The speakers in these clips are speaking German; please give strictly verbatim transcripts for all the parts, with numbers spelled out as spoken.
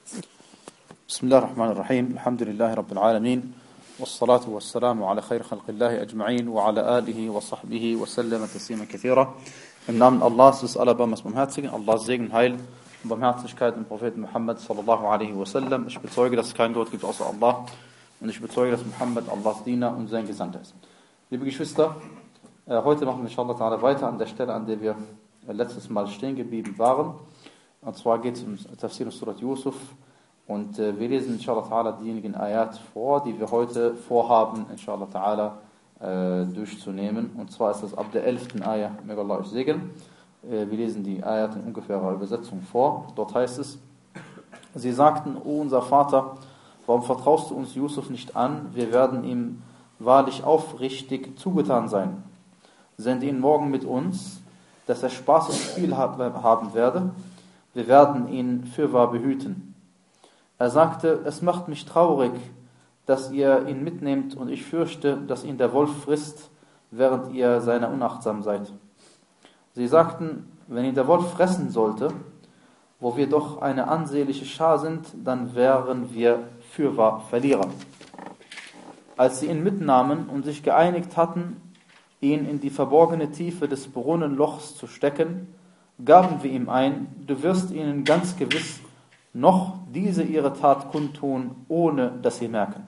بسم الله الرحمن الرحيم الحمد لله رب العالمين والصلاة والسلام على خير خلق الله أجمعين وعلى آله وصحبه وسلم تسليما كثيرا. Im Namen Allahs des Allerbarmers Barmherzigen, Allahs Segen, Heil und Barmherzigkeit im Propheten Muhammad sallallahu alaihi wasallam. Ich bezeuge, dass es keinen Gott gibt außer Allah und ich bezeuge, dass Muhammad Allahs Diener und sein Gesandter ist. Liebe Geschwister, heute machen wir inshallah ta'ala weiter an der Stelle, an der wir letztes Mal stehen geblieben waren. Und zwar geht es um Tafsir und Surat Yusuf. Und äh, wir lesen inshallah ta'ala diejenigen Ayat vor, die wir heute vorhaben, inshallah ta'ala äh, durchzunehmen. Und zwar ist das ab der elften Ayah, möge Allah euch segnen. Äh, wir lesen die Ayat in ungefährer Übersetzung vor. Dort heißt es: Sie sagten, O unser Vater, warum vertraust du uns Yusuf nicht an? Wir werden ihm wahrlich aufrichtig zugetan sein. Sende ihn morgen mit uns, dass er Spaß und Spiel haben werde. Wir werden ihn fürwahr behüten. Er sagte, es macht mich traurig, dass ihr ihn mitnehmt und ich fürchte, dass ihn der Wolf frisst, während ihr seiner unachtsam seid. Sie sagten, wenn ihn der Wolf fressen sollte, wo wir doch eine ansehnliche Schar sind, dann wären wir fürwahr Verlierer. Als sie ihn mitnahmen und sich geeinigt hatten, ihn in die verborgene Tiefe des Brunnenlochs zu stecken, gaben wir ihm ein, du wirst ihnen ganz gewiss noch diese ihre Tat kundtun, ohne dass sie merken.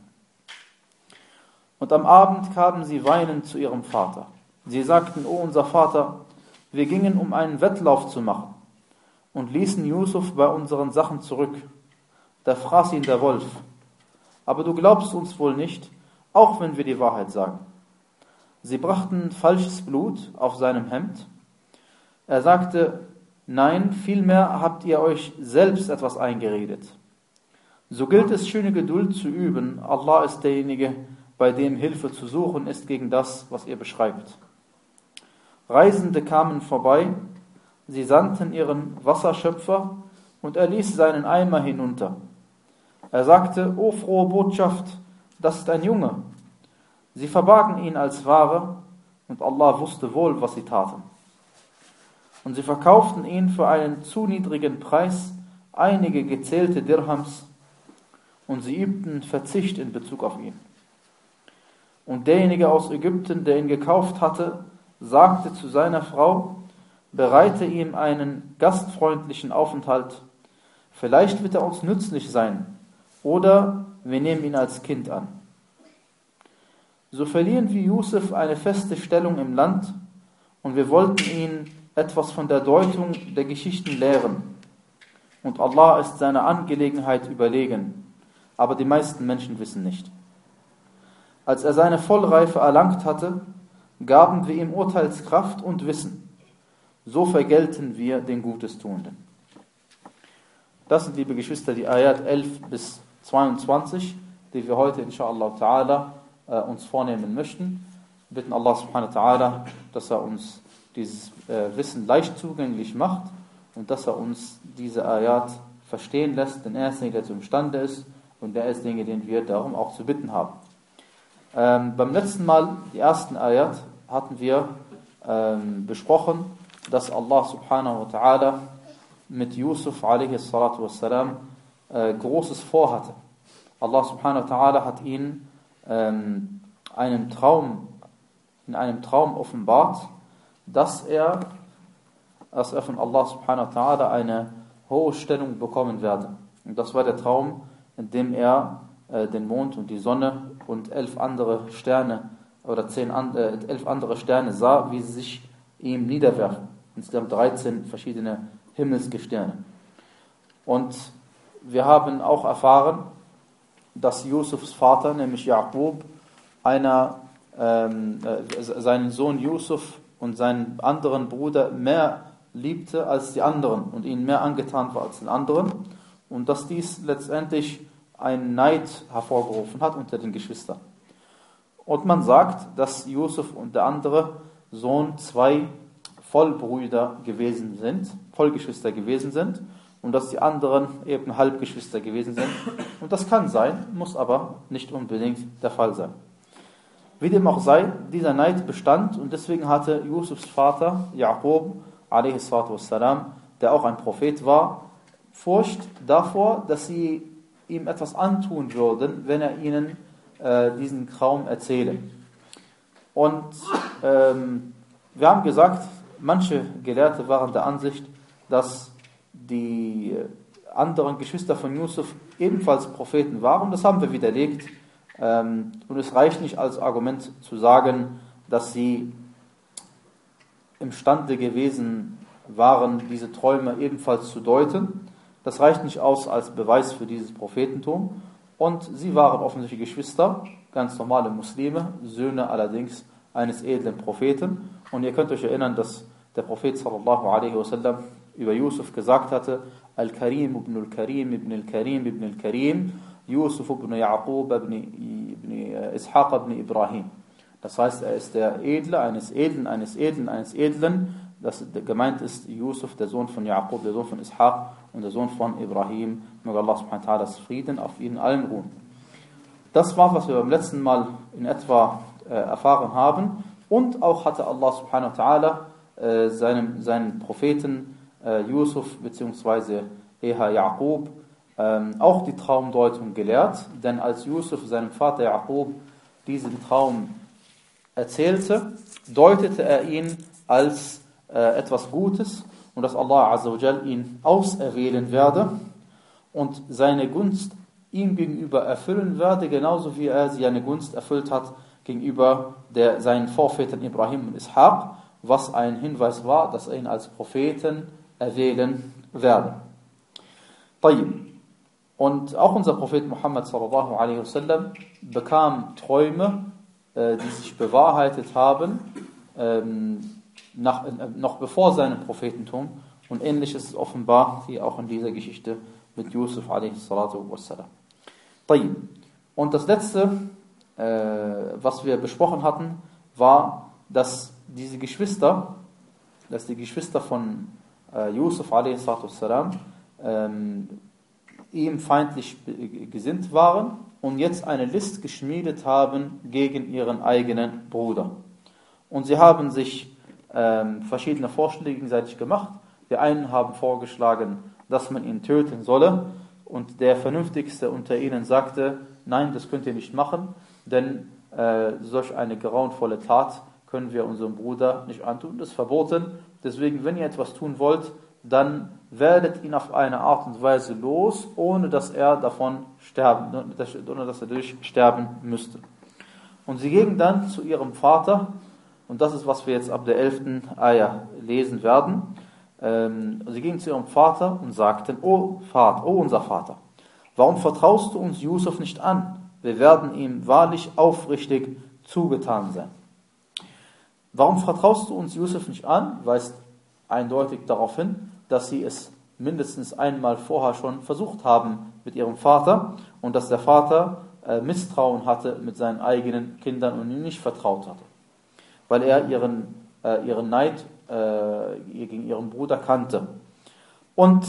Und am Abend kamen sie weinend zu ihrem Vater. Sie sagten, O unser Vater, wir gingen, um einen Wettlauf zu machen und ließen Yusuf bei unseren Sachen zurück. Da fraß ihn der Wolf. Aber du glaubst uns wohl nicht, auch wenn wir die Wahrheit sagen. Sie brachten falsches Blut auf seinem Hemd. Er sagte, nein, vielmehr habt ihr euch selbst etwas eingeredet. So gilt es, schöne Geduld zu üben. Allah ist derjenige, bei dem Hilfe zu suchen ist gegen das, was ihr beschreibt. Reisende kamen vorbei, sie sandten ihren Wasserschöpfer und er ließ seinen Eimer hinunter. Er sagte, O frohe Botschaft, das ist ein Junge. Sie verbargen ihn als Ware und Allah wusste wohl, was sie taten. Und sie verkauften ihn für einen zu niedrigen Preis, einige gezählte Dirhams, und sie übten Verzicht in Bezug auf ihn. Und derjenige aus Ägypten, der ihn gekauft hatte, sagte zu seiner Frau, bereite ihm einen gastfreundlichen Aufenthalt, vielleicht wird er uns nützlich sein, oder wir nehmen ihn als Kind an. So verliehen wir Yusuf eine feste Stellung im Land, und wir wollten ihn etwas von der Deutung der Geschichten lehren. Und Allah ist seiner Angelegenheit überlegen, aber die meisten Menschen wissen nicht. Als er seine Vollreife erlangt hatte, gaben wir ihm Urteilskraft und Wissen. So vergelten wir den Gutestuenden. Das sind, liebe Geschwister, die Ayat elf bis zweiundzwanzig, die wir heute inshallah ta'ala äh, uns vornehmen möchten. Wir bitten Allah subhanahu wa ta'ala, dass er uns dieses äh, Wissen leicht zugänglich macht und dass er uns diese Ayat verstehen lässt, denn er ist derjenige, der dazu imstande ist und er ist derjenige, den wir darum auch zu bitten haben. Ähm, beim letzten Mal, die ersten Ayat, hatten wir ähm, besprochen, dass Allah subhanahu wa ta'ala mit Yusuf alaihi salatu wassalam äh, Großes vorhatte. Allah subhanahu wa ta'ala hat ihn ähm, einen Traum, in einem Traum offenbart, dass er, dass er von Allah subhanahu wa ta'ala eine hohe Stellung bekommen werde. Und das war der Traum, in dem er äh, den Mond und die Sonne und elf andere Sterne oder zehn an, äh, elf andere Sterne sah, wie sie sich ihm niederwerfen. Insgesamt dreizehn verschiedene Himmelsgestirne. Und wir haben auch erfahren, dass Yusufs Vater, nämlich Jaqub, einer ähm, äh, seinen Sohn Yusuf und seinen anderen Bruder mehr liebte als die anderen und ihnen mehr angetan war als den anderen und dass dies letztendlich einen Neid hervorgerufen hat unter den Geschwistern. Und man sagt, dass Yusuf und der andere Sohn zwei Vollbrüder gewesen sind, Vollgeschwister gewesen sind und dass die anderen eben Halbgeschwister gewesen sind. Und das kann sein, muss aber nicht unbedingt der Fall sein. Wie dem auch sei, dieser Neid bestand und deswegen hatte Yusufs Vater, Jaqub, alaihi salatu wassalam, der auch ein Prophet war, Furcht davor, dass sie ihm etwas antun würden, wenn er ihnen äh, diesen Traum erzähle. Und ähm, wir haben gesagt, manche Gelehrte waren der Ansicht, dass die anderen Geschwister von Yusuf ebenfalls Propheten waren. Das haben wir widerlegt. Ähm, und es reicht nicht als Argument zu sagen, dass sie imstande gewesen waren, diese Träume ebenfalls zu deuten. Das reicht nicht aus als Beweis für dieses Prophetentum. Und sie waren offensichtlich Geschwister, ganz normale Muslime, Söhne allerdings eines edlen Propheten. Und ihr könnt euch erinnern, dass der Prophet sallallahu alaihi wasallam über Yusuf gesagt hatte: Al-Karim ibn al-Karim ibn al-Karim ibn al-Karim, Yusuf ibn Yaqub ibn, ibn Ishaq ibn Ibrahim. Das heißt, er ist der Edle eines Edlen, eines Edlen, eines Edlen. Das gemeint ist Yusuf, der Sohn von Yaqub, der Sohn von Ishaq und der Sohn von Ibrahim. Möge Allah subhanahu wa ta'ala Frieden auf ihnen allen ruhen. Das war, was wir beim letzten Mal in etwa äh, erfahren haben. Und auch hatte Allah subhanahu wa ta'ala äh, seinem, seinen Propheten äh, Yusuf bzw. Eha Yaqub ähm, auch die Traumdeutung gelehrt. Denn als Yusuf seinem Vater Yaqub diesen Traum erzählte, deutete er ihn als äh, etwas Gutes und dass Allah Azza wa Jal ihn auserwählen werde und seine Gunst ihm gegenüber erfüllen werde, genauso wie er seine Gunst erfüllt hat gegenüber der, seinen Vorvätern Ibrahim und Ishaq, was ein Hinweis war, dass er ihn als Propheten erwählen werde. Und auch unser Prophet Muhammad sallallahu alaihi wasallam bekam Träume, die sich bewahrheitet haben, nach, noch bevor seinem Prophetentum. Und ähnliches ist offenbar hier auch in dieser Geschichte mit Yusuf alaihi salatu wassalam. Und das letzte, was wir besprochen hatten, war, dass diese Geschwister, dass die Geschwister von Yusuf alaihi salatu wassalam ihm feindlich gesinnt waren und jetzt eine List geschmiedet haben gegen ihren eigenen Bruder. Und sie haben sich ähm, verschiedene Vorschläge gegenseitig gemacht. Die einen haben vorgeschlagen, dass man ihn töten solle, und der Vernünftigste unter ihnen sagte: Nein, das könnt ihr nicht machen, denn äh, solch eine grauenvolle Tat können wir unserem Bruder nicht antun, das ist verboten. Deswegen, wenn ihr etwas tun wollt, dann werdet ihn auf eine Art und Weise los, ohne dass er davon sterben, ohne dass er durch sterben müsste. Und sie gingen dann zu ihrem Vater, und das ist, was wir jetzt ab der elften Ayah lesen werden. Ähm, sie gingen zu ihrem Vater und sagten: O Vater, o unser Vater, warum vertraust du uns Yusuf nicht an? Wir werden ihm wahrlich aufrichtig zugetan sein. Warum vertraust du uns Yusuf nicht an? Weist eindeutig darauf hin, dass sie es mindestens einmal vorher schon versucht haben mit ihrem Vater und dass der Vater äh, Misstrauen hatte mit seinen eigenen Kindern und ihm nicht vertraut hatte, weil er ihren, äh, ihren Neid äh, gegen ihren Bruder kannte. Und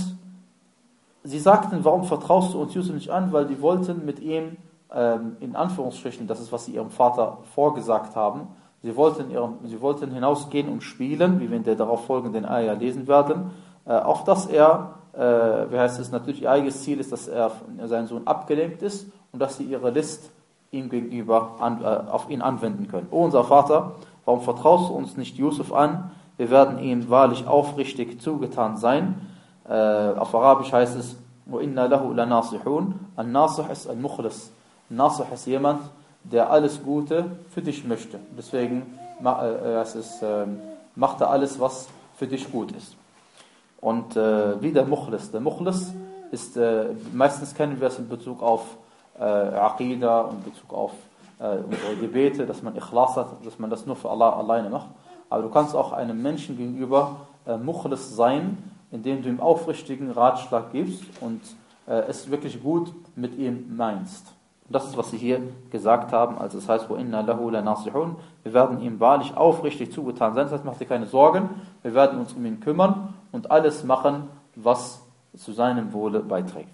sie sagten: Warum vertraust du uns Yusuf nicht an? Weil die wollten mit ihm, ähm, in Anführungsstrichen, das ist, was sie ihrem Vater vorgesagt haben, Sie wollten, ihren, sie wollten hinausgehen und spielen, wie wir in der darauf folgenden Ayah lesen werden, äh, auf dass er, äh, wie heißt es, natürlich ihr eigenes Ziel ist, dass er sein Sohn abgelenkt ist und dass sie ihre List ihm gegenüber an, äh, auf ihn anwenden können. O unser Vater, warum vertraust du uns nicht Yusuf an? Wir werden ihm wahrlich aufrichtig zugetan sein. Äh, auf Arabisch heißt es: وَإِنَّا لَهُ لَنَاصِحُونَ. An-Nasih ist ein Mukhlis. Nasih ist jemand, der alles Gute für dich möchte. Deswegen äh, es ist, äh, macht er alles, was für dich gut ist. Und äh, wie der Mukhlis. Der Mukhlis ist, äh, meistens kennen wir es in Bezug auf äh, Aqidah und in Bezug auf äh, unsere Gebete, dass man Ikhlas hat, dass man das nur für Allah alleine macht. Aber du kannst auch einem Menschen gegenüber äh, Mukhlis sein, indem du ihm aufrichtigen Ratschlag gibst und äh, es wirklich gut mit ihm meinst. Das ist, was sie hier gesagt haben, also es heißt: وَإِنَّا لَهُ لَنَاصِحُونَ. Wir werden ihm wahrlich aufrichtig zugetan sein. Das heißt, mach dir keine Sorgen, wir werden uns um ihn kümmern und alles machen, was zu seinem Wohle beiträgt.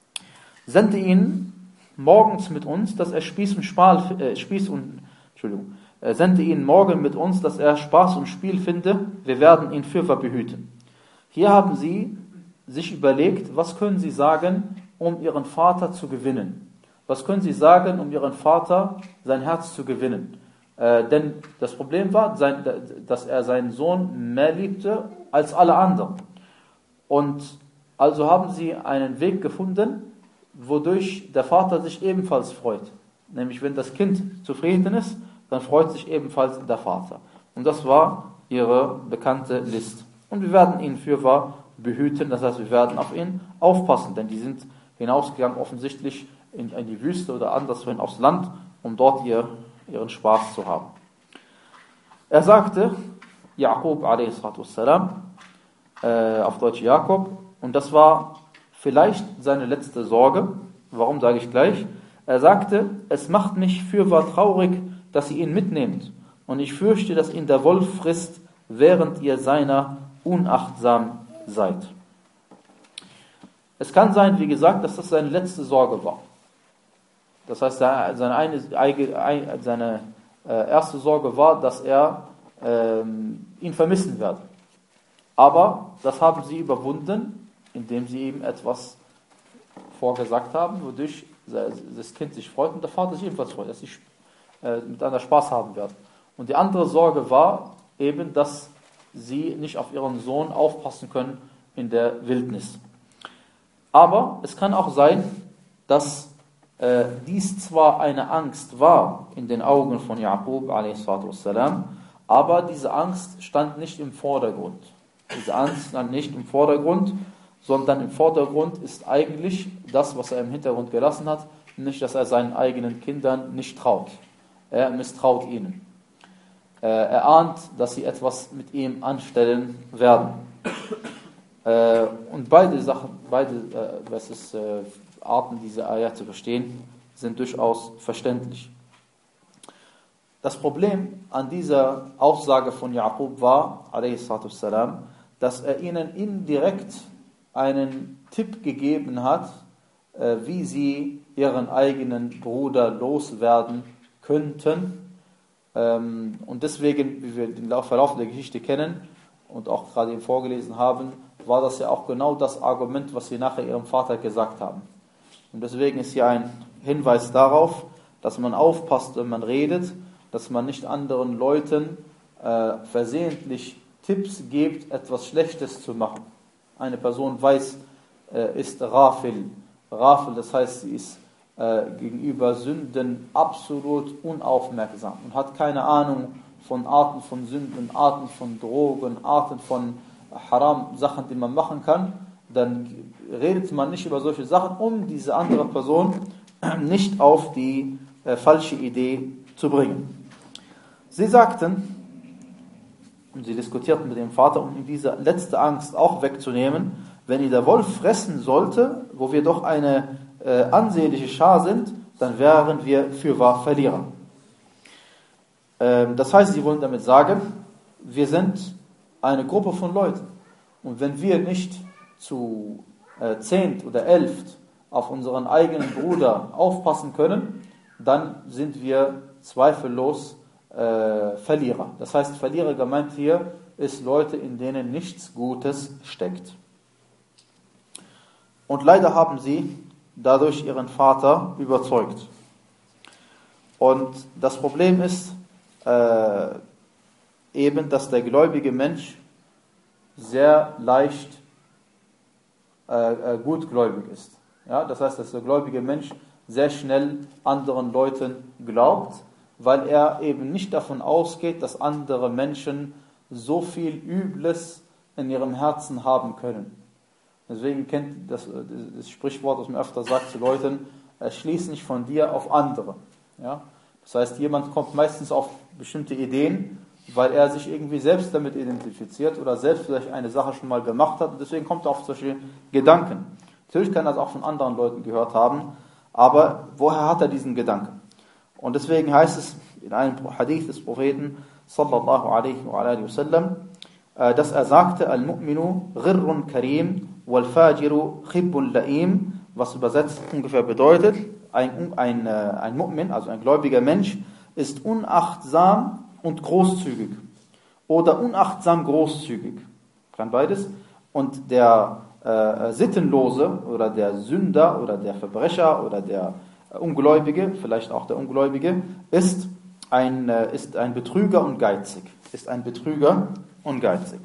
Sende ihn morgens mit uns, dass er Spieß und Spaß, äh, Spieß und, Entschuldigung, äh, sende ihn morgen mit uns, dass er Spaß und Spiel finde, wir werden ihn fürwahr behüten. Hier haben sie sich überlegt, was können sie sagen, um ihren Vater zu gewinnen. Was können sie sagen, um ihren Vater, sein Herz zu gewinnen. Äh, denn das Problem war, sein, dass er seinen Sohn mehr liebte als alle anderen. Und also haben sie einen Weg gefunden, wodurch der Vater sich ebenfalls freut. Nämlich wenn das Kind zufrieden ist, dann freut sich ebenfalls der Vater. Und das war ihre bekannte List. Und wir werden ihn fürwahr behüten, das heißt, wir werden auf ihn aufpassen, denn die sind hinausgegangen offensichtlich in, in die Wüste oder anderswohin aufs Land, um dort ihr, ihren Spaß zu haben. Er sagte, Jakob a s, äh, auf Deutsch Jakob, und das war vielleicht seine letzte Sorge. Warum, sage ich gleich. Er sagte, es macht mich fürwahr traurig, dass ihr ihn mitnehmt, und ich fürchte, dass ihn der Wolf frisst, während ihr seiner unachtsam seid. Es kann sein, wie gesagt, dass das seine letzte Sorge war. Das heißt, seine, eine, seine äh, erste Sorge war, dass er ähm, ihn vermissen werde. Aber das haben sie überwunden, indem sie ihm etwas vorgesagt haben, wodurch das Kind sich freut und der Vater sich ebenfalls freut, dass sie äh, miteinander Spaß haben werden. Und die andere Sorge war eben, dass sie nicht auf ihren Sohn aufpassen können in der Wildnis. Aber es kann auch sein, dass äh, dies zwar eine Angst war in den Augen von Jakob a s, aber diese Angst stand nicht im Vordergrund. Diese Angst stand nicht im Vordergrund, sondern im Vordergrund ist eigentlich das, was er im Hintergrund gelassen hat, nicht, dass er seinen eigenen Kindern nicht traut. Er misstraut ihnen. Er ahnt, dass sie etwas mit ihm anstellen werden. Und beide Sachen, beide was ist, Arten, diese Ayah zu verstehen, sind durchaus verständlich. Das Problem an dieser Aussage von Jakob war, alaihissalam, dass er ihnen indirekt einen Tipp gegeben hat, wie sie ihren eigenen Bruder loswerden könnten. Und deswegen, wie wir den Verlauf der Geschichte kennen und auch gerade eben vorgelesen haben, war das ja auch genau das Argument, was sie nachher ihrem Vater gesagt haben. Und deswegen ist hier ein Hinweis darauf, dass man aufpasst, wenn man redet, dass man nicht anderen Leuten äh, versehentlich Tipps gibt, etwas Schlechtes zu machen. Eine Person weiß, äh, ist Rafil. Rafil, das heißt, sie ist äh, gegenüber Sünden absolut unaufmerksam und hat keine Ahnung von Arten von Sünden, Arten von Drogen, Arten von Haram-Sachen, die man machen kann. Dann redet man nicht über solche Sachen, um diese andere Person nicht auf die äh, falsche Idee zu bringen. Sie sagten, und sie diskutierten mit dem Vater, um ihm diese letzte Angst auch wegzunehmen, wenn ihn der Wolf fressen sollte, wo wir doch eine äh, ansehnliche Schar sind, dann wären wir fürwahr Verlierer. Ähm, das heißt, sie wollen damit sagen, wir sind eine Gruppe von Leuten. Und wenn wir nicht zu äh, zehnt oder elft auf unseren eigenen Bruder aufpassen können, dann sind wir zweifellos äh, Verlierer. Das heißt, Verlierer gemeint hier ist Leute, in denen nichts Gutes steckt. Und leider haben sie dadurch ihren Vater überzeugt. Und das Problem ist äh, eben, dass der gläubige Mensch sehr leicht äh, äh, gutgläubig ist. Ja, das heißt, dass der gläubige Mensch sehr schnell anderen Leuten glaubt, weil er eben nicht davon ausgeht, dass andere Menschen so viel Übles in ihrem Herzen haben können. Deswegen kennt das, das Sprichwort, das man öfter sagt zu Leuten, schließ nicht von dir auf andere. Ja? Das heißt, jemand kommt meistens auf bestimmte Ideen, weil er sich irgendwie selbst damit identifiziert oder selbst vielleicht eine Sache schon mal gemacht hat und deswegen kommt er auf solche Gedanken. Natürlich kann er das auch von anderen Leuten gehört haben, aber woher hat er diesen Gedanken? Und deswegen heißt es in einem Hadith des Propheten sallallahu alaihi wa alihi wasallam, dass er sagte, Al-Mu'minu ghirrun karim wal-fajiru khibbun la'im, was übersetzt ungefähr bedeutet, ein, ein, ein Mu'min, also ein gläubiger Mensch, ist unachtsam und großzügig oder unachtsam großzügig. Kann beides. Und der äh, Sittenlose oder der Sünder oder der Verbrecher oder der äh, Ungläubige, vielleicht auch der Ungläubige, ist ein, äh, ist ein Betrüger und geizig. Ist ein Betrüger und geizig.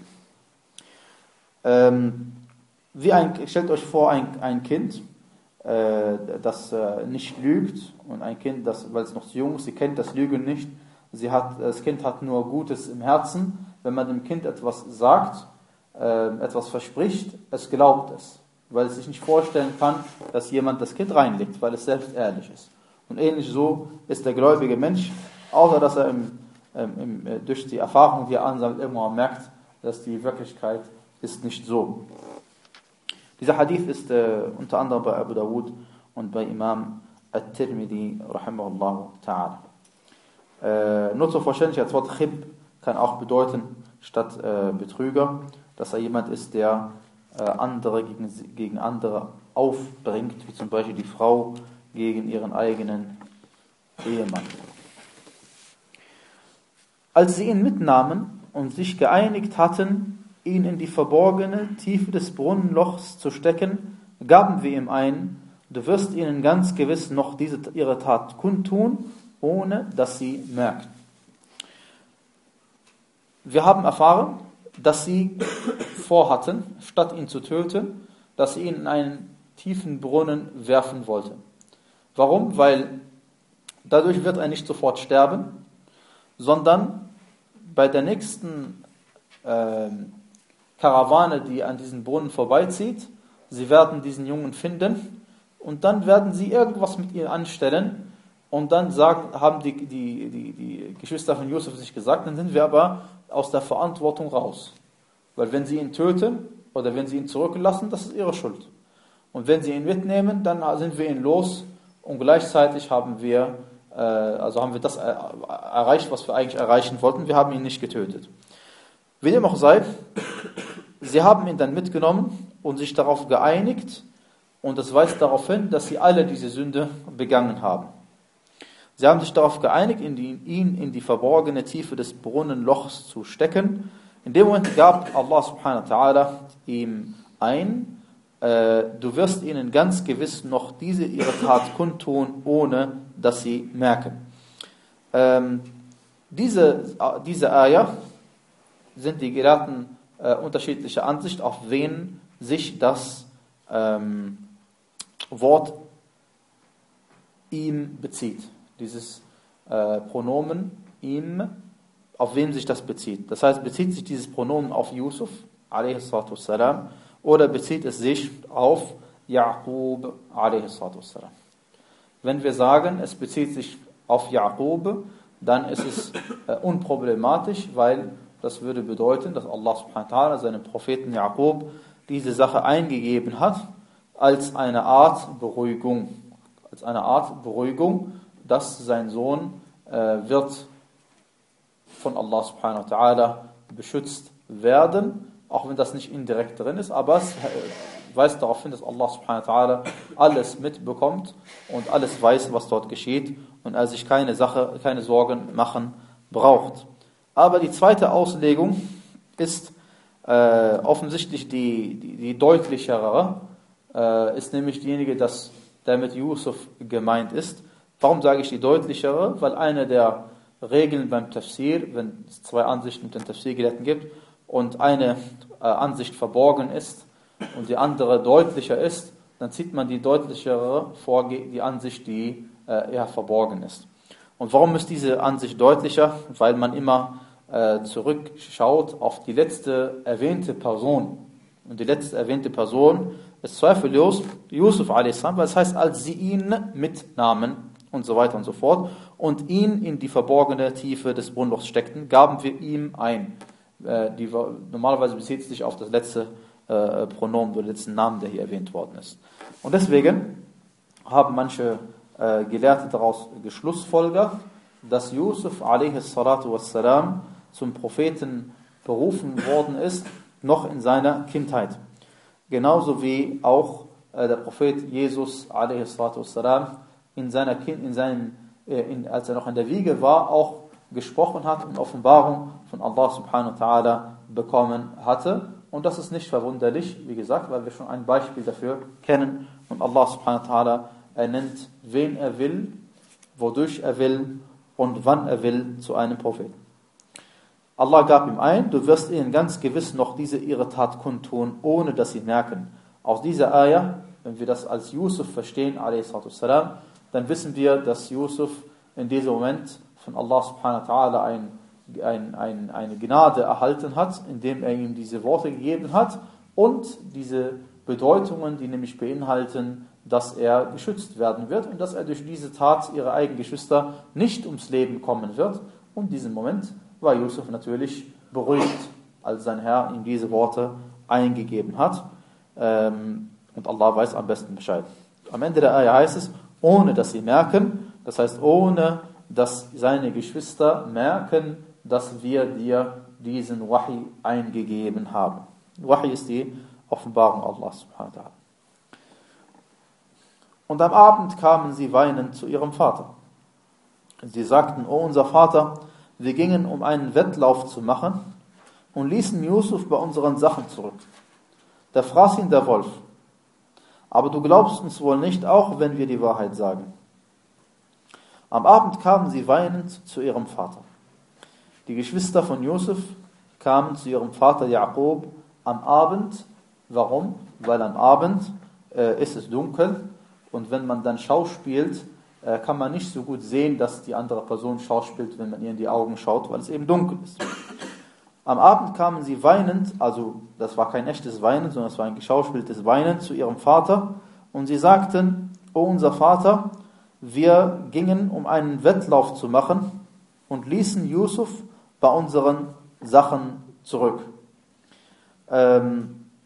Ähm, wie ein, stellt euch vor, ein, ein Kind, äh, das äh, nicht lügt, und ein Kind, das, weil es noch zu jung ist, sie kennt das Lügen nicht. Sie hat, das Kind hat nur Gutes im Herzen. Wenn man dem Kind etwas sagt, äh, etwas verspricht, es glaubt es, weil es sich nicht vorstellen kann, dass jemand das Kind reinlegt, weil es selbst ehrlich ist. Und ähnlich so ist der gläubige Mensch, außer dass er im, im, im, durch die Erfahrung, die er ansammelt, irgendwann merkt, dass die Wirklichkeit ist nicht so. Dieser Hadith ist äh, unter anderem bei Abu Dawud und bei Imam At-Tirmidhi rahimahullah ta'ala. Äh, nur zur Verständlichkeit, das Wort Khib kann auch bedeuten, statt äh, Betrüger, dass er jemand ist, der äh, andere gegen, gegen andere aufbringt, wie zum Beispiel die Frau gegen ihren eigenen Ehemann. Als sie ihn mitnahmen und sich geeinigt hatten, ihn in die verborgene Tiefe des Brunnenlochs zu stecken, gaben wir ihm ein: Du wirst ihnen ganz gewiss noch diese ihre Tat kundtun, ohne dass sie merken. Wir haben erfahren, dass sie vorhatten, statt ihn zu töten, dass sie ihn in einen tiefen Brunnen werfen wollten. Warum? Weil dadurch wird er nicht sofort sterben, sondern bei der nächsten äh, Karawane, die an diesen Brunnen vorbeizieht, sie werden diesen Jungen finden und dann werden sie irgendwas mit ihm anstellen und dann sagen, haben die, die, die, die Geschwister von Yusuf sich gesagt, dann sind wir aber aus der Verantwortung raus. Weil wenn sie ihn töten oder wenn sie ihn zurücklassen, das ist ihre Schuld. Und wenn sie ihn mitnehmen, dann sind wir ihn los und gleichzeitig haben wir, äh, also haben wir das erreicht, was wir eigentlich erreichen wollten. Wir haben ihn nicht getötet. Wie dem auch sei, sie haben ihn dann mitgenommen und sich darauf geeinigt, und das weist darauf hin, dass sie alle diese Sünde begangen haben. Sie haben sich darauf geeinigt, ihn in die verborgene Tiefe des Brunnenlochs zu stecken. In dem Moment gab Allah subhanahu wa ta'ala ihm ein: äh, Du wirst ihnen ganz gewiss noch diese ihre Tat kundtun, ohne dass sie merken. Ähm, diese, diese Ayah sind die Gelehrten äh, unterschiedlicher Ansicht, auf wen sich das ähm, Wort ihm bezieht. Dieses äh, Pronomen ihm, auf wen sich das bezieht. Das heißt, bezieht sich dieses Pronomen auf Yusuf, a.s. oder bezieht es sich auf Yaqub, a.s. Wenn wir sagen, es bezieht sich auf Yaqub, dann ist es äh, unproblematisch, weil das würde bedeuten, dass Allah subhanahu wa ta'ala seinem Propheten Yaqub diese Sache eingegeben hat, als eine Art Beruhigung. Als eine Art Beruhigung, dass sein Sohn äh, wird von Allah subhanahu wa ta'ala beschützt werden, auch wenn das nicht indirekt drin ist, aber es äh, weist darauf hin, dass Allah subhanahu wa ta'ala alles mitbekommt und alles weiß, was dort geschieht, und er sich keine Sache, keine Sorgen machen braucht. Aber die zweite Auslegung ist äh, offensichtlich die, die, die deutlichere, äh, ist nämlich diejenige, dass der mit Yusuf gemeint ist. Warum sage ich die deutlichere? Weil eine der Regeln beim Tafsir, wenn es zwei Ansichten mit den Tafsirgelehrten gibt und eine äh, Ansicht verborgen ist und die andere deutlicher ist, dann zieht man die deutlichere vor die Ansicht, die äh, eher verborgen ist. Und warum ist diese Ansicht deutlicher? Weil man immer äh, zurückschaut auf die letzte erwähnte Person. Und die letzte erwähnte Person ist zweifellos Yusuf a s, weil es heißt, als sie ihn mitnahmen und so weiter und so fort und ihn in die verborgene Tiefe des Brunnenlochs steckten, gaben wir ihm ein. Äh, die, normalerweise bezieht es sich auf das letzte äh, Pronomen oder den letzten Namen, der hier erwähnt worden ist. Und deswegen haben manche äh, Gelehrte daraus geschlussfolgert, dass Yusuf a.s. zum Propheten berufen worden ist, noch in seiner Kindheit. Genauso wie auch äh, der Prophet Jesus a.s. in seiner kind, in seinem, äh, in, als er noch in der Wiege war, auch gesprochen hat und Offenbarung von Allah subhanahu wa ta'ala bekommen hatte. Und das ist nicht verwunderlich, wie gesagt, weil wir schon ein Beispiel dafür kennen. Und Allah subhanahu wa ta'ala, er nennt, wen er will, wodurch er will und wann er will zu einem Propheten. Allah gab ihm ein, du wirst ihnen ganz gewiss noch diese ihre Tat kundtun, ohne dass sie merken. Aus dieser Ayah, wenn wir das als Yusuf verstehen, a s. dann wissen wir, dass Yusuf in diesem Moment von Allah subhanahu wa ta'ala ein, ein, ein, eine Gnade erhalten hat, indem er ihm diese Worte gegeben hat und diese Bedeutungen, die nämlich beinhalten, dass er geschützt werden wird und dass er durch diese Tat ihre eigenen Geschwister nicht ums Leben kommen wird. Und in diesem Moment war Yusuf natürlich beruhigt, als sein Herr ihm diese Worte eingegeben hat. Und Allah weiß am besten Bescheid. Am Ende der Ayah heißt es, ohne dass sie merken, das heißt ohne dass seine Geschwister merken, dass wir dir diesen Wahi eingegeben haben. Wahi ist die Offenbarung Allah subhanahu wa ta'ala. Und am Abend kamen sie weinend zu ihrem Vater. Sie sagten, o unser Vater, wir gingen, um einen Wettlauf zu machen und ließen Yusuf bei unseren Sachen zurück. Da fraß ihn der Wolf. Aber du glaubst uns wohl nicht, auch wenn wir die Wahrheit sagen. Am Abend kamen sie weinend zu ihrem Vater. Die Geschwister von Yusuf kamen zu ihrem Vater Jakob am Abend. Warum? Weil am Abend äh, ist es dunkel und wenn man dann schauspielt, äh, kann man nicht so gut sehen, dass die andere Person schauspielt, wenn man ihr in die Augen schaut, weil es eben dunkel ist. Am Abend kamen sie weinend, also das war kein echtes Weinen, sondern es war ein geschauspieltes Weinen zu ihrem Vater und sie sagten, o unser Vater, wir gingen, um einen Wettlauf zu machen und ließen Yusuf bei unseren Sachen zurück. Ähm,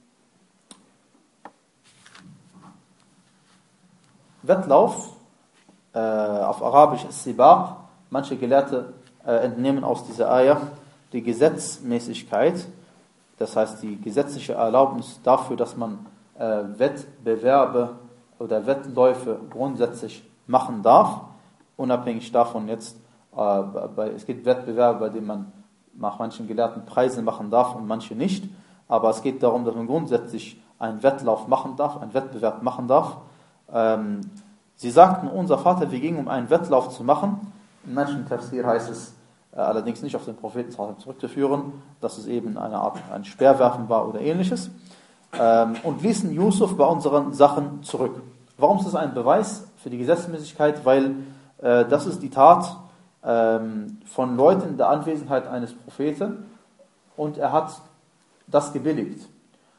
Wettlauf, äh, auf Arabisch ist Sibaq. Manche Gelehrte äh, entnehmen aus dieser Ayah die Gesetzmäßigkeit, das heißt die gesetzliche Erlaubnis dafür, dass man äh, Wettbewerbe oder Wettläufe grundsätzlich machen darf, unabhängig davon jetzt, äh, bei, es gibt Wettbewerbe, bei denen man nach manchen Gelehrten Preise machen darf und manche nicht, aber es geht darum, dass man grundsätzlich einen Wettlauf machen darf, einen Wettbewerb machen darf. Ähm, sie sagten, unser Vater, wir gingen, um einen Wettlauf zu machen. In manchen Tafsir heißt es, äh, allerdings nicht auf den Propheten zurückzuführen, dass es eben eine Art ein Speerwerfen war oder ähnliches, ähm, und ließen Yusuf bei unseren Sachen zurück. Warum ist das ein Beweis für die Gesetzmäßigkeit? Weil äh, das ist die Tat ähm, von Leuten in der Anwesenheit eines Propheten und er hat das gebilligt.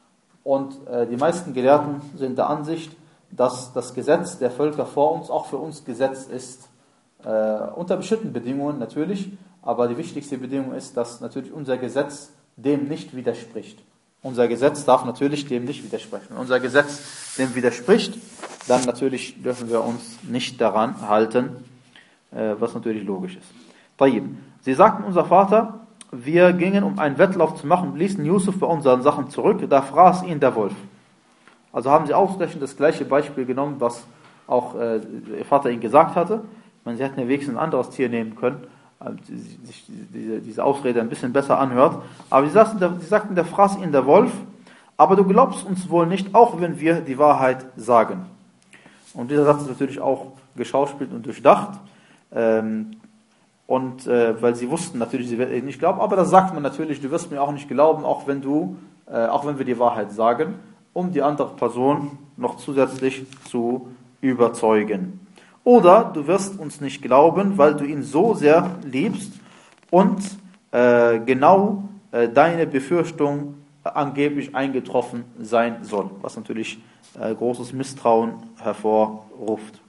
Und äh, die meisten Gelehrten sind der Ansicht, dass das Gesetz der Völker vor uns auch für uns Gesetz ist. Äh, unter bestimmten Bedingungen natürlich, aber die wichtigste Bedingung ist, dass natürlich unser Gesetz dem nicht widerspricht. Unser Gesetz darf natürlich dem nicht widersprechen. Wenn unser Gesetz dem widerspricht, dann natürlich dürfen wir uns nicht daran halten, äh, was natürlich logisch ist. Tayyib. Sie sagten, unser Vater, wir gingen, um einen Wettlauf zu machen, ließen Yusuf bei unseren Sachen zurück, da fraß ihn der Wolf. Also haben sie ausgerechnet das gleiche Beispiel genommen, was auch äh, ihr Vater ihnen gesagt hatte. Ich meine, sie hätten ja wenigstens ein anderes Tier nehmen können, die sich diese, diese Ausrede ein bisschen besser anhört. Aber sie sagten, sie sagten, der fraß ihn der Wolf, aber du glaubst uns wohl nicht, auch wenn wir die Wahrheit sagen. Und dieser Satz ist natürlich auch geschauspielt und durchdacht. Ähm, und äh, weil sie wussten natürlich, sie werden nicht glauben, aber das sagt man natürlich, du wirst mir auch nicht glauben, auch wenn du, äh, auch wenn wir die Wahrheit sagen, um die andere Person noch zusätzlich zu überzeugen. Oder du wirst uns nicht glauben, weil du ihn so sehr liebst und äh, genau äh, deine Befürchtung äh, angeblich eingetroffen sein soll, was natürlich äh, großes Misstrauen hervorruft.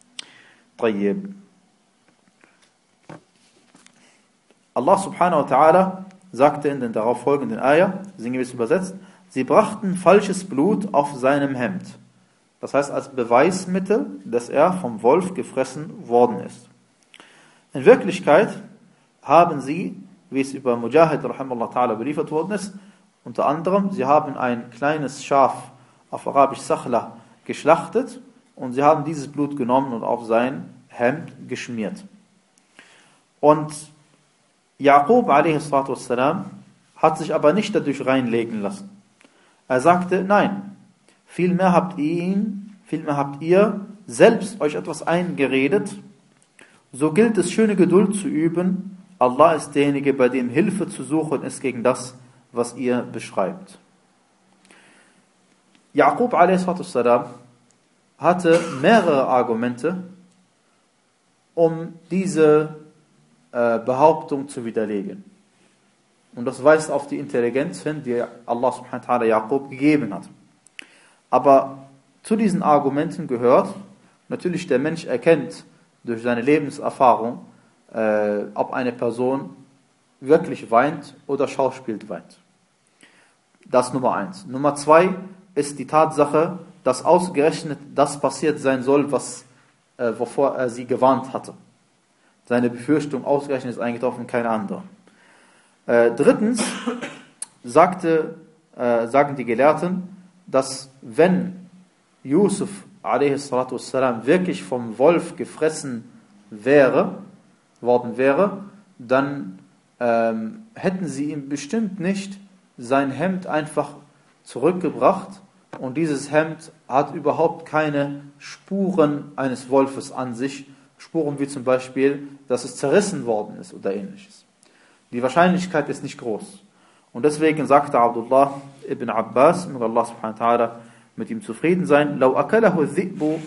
Tayyib. Allah subhanahu wa ta'ala sagte in den darauf folgenden Ayah, sinngemäß übersetzt, sie brachten falsches Blut auf seinem Hemd. Das heißt als Beweismittel, dass er vom Wolf gefressen worden ist. In Wirklichkeit haben sie, wie es über Mujahid rahimahullah ta'ala beliefert worden ist, unter anderem, sie haben ein kleines Schaf, auf Arabisch Sakhla, geschlachtet und sie haben dieses Blut genommen und auf sein Hemd geschmiert. Und Jakob a s. hat sich aber nicht dadurch reinlegen lassen. Er sagte, nein, vielmehr habt ihr ihn, vielmehr habt ihr selbst euch etwas eingeredet, so gilt es, schöne Geduld zu üben. Allah ist derjenige, bei dem Hilfe zu suchen ist gegen das, was ihr beschreibt. Jaqub a s. hatte mehrere Argumente, um diese äh, Behauptung zu widerlegen. Und das weist auf die Intelligenz hin, die Allah subhanahu wa ta'ala Jaqub gegeben hat. Aber zu diesen Argumenten gehört, natürlich der Mensch erkennt durch seine Lebenserfahrung, äh, ob eine Person wirklich weint oder schauspielt weint. Das ist Nummer eins. Nummer zwei ist die Tatsache, dass ausgerechnet das passiert sein soll, was, äh, wovor er sie gewarnt hatte. Seine Befürchtung ausgerechnet ist eingetroffen, keine andere. Äh, drittens sagte, äh, sagen die Gelehrten, dass wenn Yusuf a s. wirklich vom Wolf gefressen wäre, worden wäre, dann ähm, hätten sie ihm bestimmt nicht sein Hemd einfach zurückgebracht, und dieses Hemd hat überhaupt keine Spuren eines Wolfes an sich, Spuren wie zum Beispiel, dass es zerrissen worden ist oder ähnliches. Die Wahrscheinlichkeit ist nicht groß. Und deswegen sagte Abdullah ibn Abbas, möge Allah subhanahu wa ta'ala mit ihm zufrieden sein, لو أكله الذئب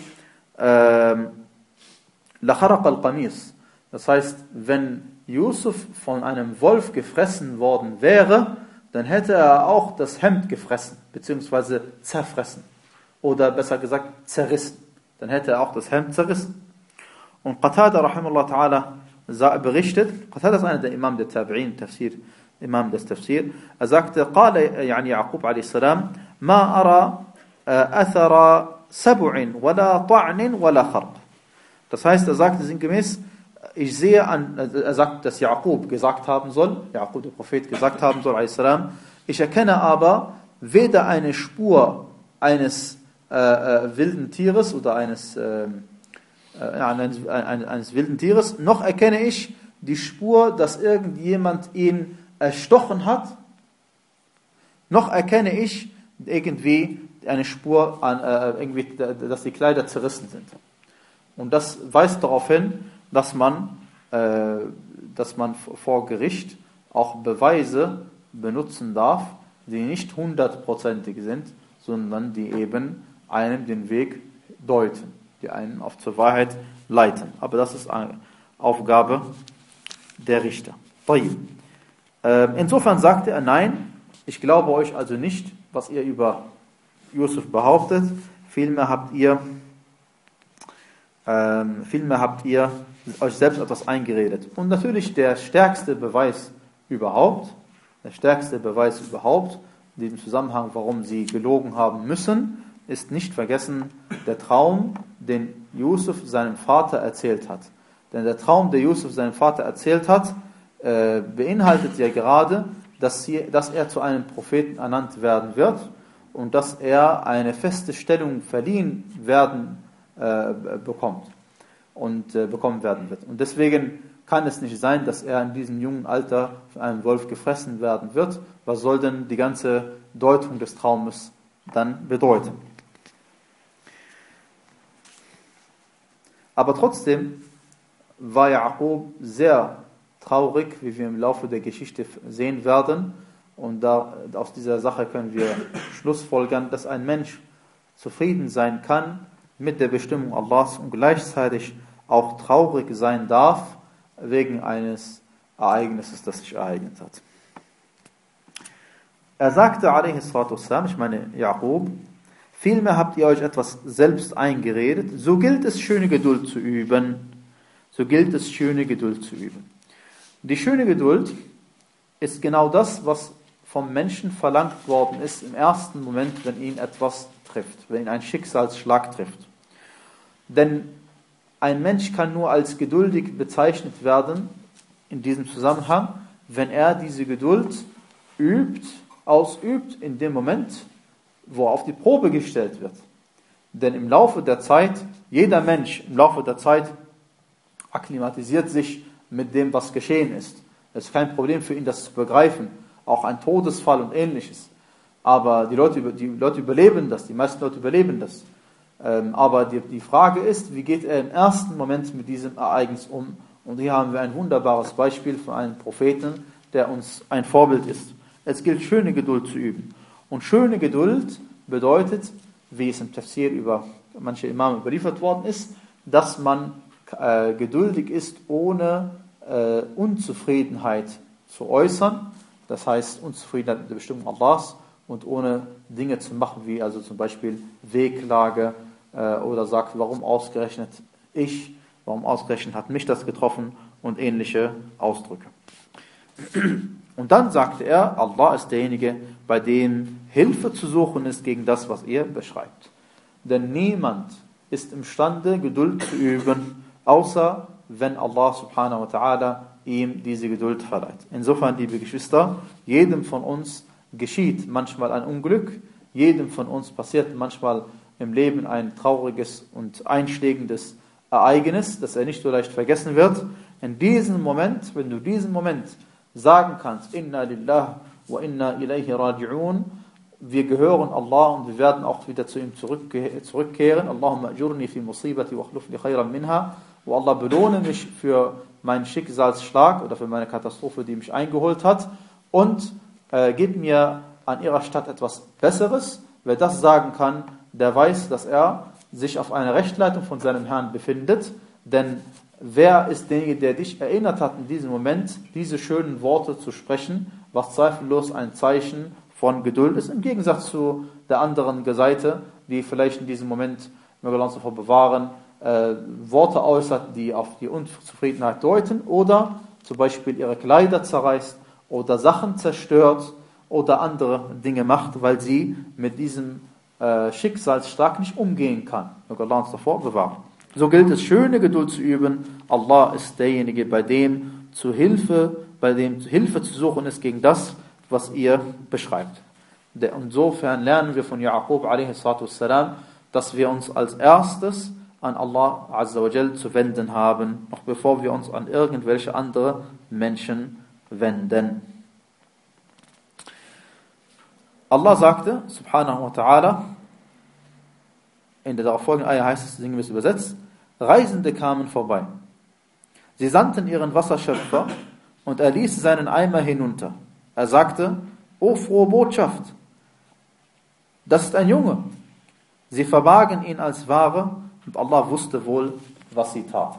لخرق القميص. Das heißt, wenn Yusuf von einem Wolf gefressen worden wäre, dann hätte er auch das Hemd gefressen, beziehungsweise zerfressen. Oder besser gesagt, zerrissen. Dann hätte er auch das Hemd zerrissen. Und Qatada rahimahullah ta'ala berichtet, Qatada ist einer der Imam der Tabi'in, Tafsir, Imam des Tafsir, er sagte, قال يعني يعقوب عليه السلام ما أرى أثر سبع ولا طعن ولا خرق. Das heißt, er sagte sinngemäß, ich sehe an, er sagt, dass Jaqub gesagt haben soll, Jaqub, der Prophet, gesagt haben soll, alayhi salam, ich erkenne aber weder eine Spur eines äh, äh, wilden Tieres oder eines, äh, äh, eines, eines, eines wilden Tieres, noch erkenne ich die Spur, dass irgendjemand ihn erstochen hat, noch erkenne ich irgendwie eine Spur, an, äh, irgendwie, dass die Kleider zerrissen sind. Und das weist darauf hin, dass man, äh, dass man vor Gericht auch Beweise benutzen darf, die nicht hundertprozentig sind, sondern die eben einem den Weg deuten, die einen auf zur Wahrheit leiten. Aber das ist eine Aufgabe der Richter. Äh, insofern sagte er, nein, ich glaube euch also nicht, was ihr über Yusuf behauptet, vielmehr habt ihr ähm, vielmehr habt ihr euch selbst etwas eingeredet. Und natürlich der stärkste Beweis überhaupt, der stärkste Beweis überhaupt, in diesem Zusammenhang, warum sie gelogen haben müssen, ist nicht vergessen der Traum, den Yusuf seinem Vater erzählt hat. Denn der Traum, den Yusuf seinem Vater erzählt hat, äh, beinhaltet ja gerade, dass, sie, dass er zu einem Propheten ernannt werden wird und dass er eine feste Stellung verliehen werden äh, bekommt und äh, bekommen werden wird. Und deswegen kann es nicht sein, dass er in diesem jungen Alter von einem Wolf gefressen werden wird. Was soll denn die ganze Deutung des Traumes dann bedeuten? Aber trotzdem war Jaqub sehr traurig, wie wir im Laufe der Geschichte sehen werden. Und da, aus dieser Sache können wir schlussfolgern, dass ein Mensch zufrieden sein kann mit der Bestimmung Allahs und gleichzeitig auch traurig sein darf wegen eines Ereignisses, das sich ereignet hat. Er sagte, alaihi salatu wassalam, ich meine Jaqub, vielmehr habt ihr euch etwas selbst eingeredet, so gilt es, schöne Geduld zu üben. So gilt es, schöne Geduld zu üben. Die schöne Geduld ist genau das, was vom Menschen verlangt worden ist im ersten Moment, wenn ihn etwas trifft, wenn ihn ein Schicksalsschlag trifft. Denn ein Mensch kann nur als geduldig bezeichnet werden in diesem Zusammenhang, wenn er diese Geduld übt, ausübt in dem Moment, wo er auf die Probe gestellt wird. Denn im Laufe der Zeit, jeder Mensch im Laufe der Zeit akklimatisiert sich mit dem, was geschehen ist. Es ist kein Problem für ihn, das zu begreifen. Auch ein Todesfall und ähnliches. aber die Leute, die Leute überleben das, die meisten Leute überleben das. Ähm, aber die, die Frage ist, wie geht er im ersten Moment mit diesem Ereignis um? Und hier haben wir ein wunderbares Beispiel von einem Propheten, der uns ein Vorbild ist. Es gilt, schöne Geduld zu üben. Und schöne Geduld bedeutet, wie es im Tafsir über manche Imame überliefert worden ist, dass man äh, geduldig ist, ohne äh, Unzufriedenheit zu äußern. Das heißt, Unzufriedenheit mit der Bestimmung Allahs und ohne Dinge zu machen, wie also zum Beispiel Wehklage äh, oder sagt, warum ausgerechnet ich, warum ausgerechnet hat mich das getroffen und ähnliche Ausdrücke. Und dann sagte er, Allah ist derjenige, bei dem Hilfe zu suchen ist gegen das, was er beschreibt. Denn niemand ist imstande, Geduld zu üben, außer wenn Allah subhanahu wa ta'ala ihm diese Geduld verleiht. Insofern, liebe Geschwister, jedem von uns geschieht manchmal ein Unglück, jedem von uns passiert manchmal im Leben ein trauriges und einschlägendes Ereignis, das er nicht so leicht vergessen wird. In diesem Moment, wenn du diesen Moment sagen kannst, Inna lillah wa inna ilayhi raji'un, wir gehören Allah und wir werden auch wieder zu ihm zurückkehren. Allahumma ajurni fi musibati wa akhlif li khayran minha. Wo Allah belohne mich für meinen Schicksalsschlag oder für meine Katastrophe, die mich eingeholt hat, und äh, gib mir an ihrer Stadt etwas Besseres. Wer das sagen kann, der weiß, dass er sich auf einer Rechtleitung von seinem Herrn befindet. Denn wer ist derjenige, der dich erinnert hat, in diesem Moment diese schönen Worte zu sprechen, was zweifellos ein Zeichen von Geduld ist, im Gegensatz zu der anderen Seite, die vielleicht in diesem Moment, möge Allah uns davor bewahren, äh, Worte äußert, die auf die Unzufriedenheit deuten, oder zum Beispiel ihre Kleider zerreißt oder Sachen zerstört oder andere Dinge macht, weil sie mit diesem äh, Schicksalsschlag nicht umgehen kann. Möge Allah uns davor bewahren. So gilt es, schöne Geduld zu üben. Allah ist derjenige, bei dem zu Hilfe, bei dem zu Hilfe zu suchen ist gegen das, was ihr beschreibt. Insofern lernen wir von Jaqub alaihi salatu wassalam, dass wir uns als erstes an Allah azza wa jal zu wenden haben, noch bevor wir uns an irgendwelche andere Menschen wenden. Allah sagte, subhanahu wa ta'ala, in der darauffolgenden Ayah heißt es, sinngemäß übersetzt, Reisende kamen vorbei. Sie sandten ihren Wasserschöpfer und er ließ seinen Eimer hinunter. Er sagte, O frohe Botschaft, das ist ein Junge. Sie verbargen ihn als Ware und Allah wusste wohl, was sie taten.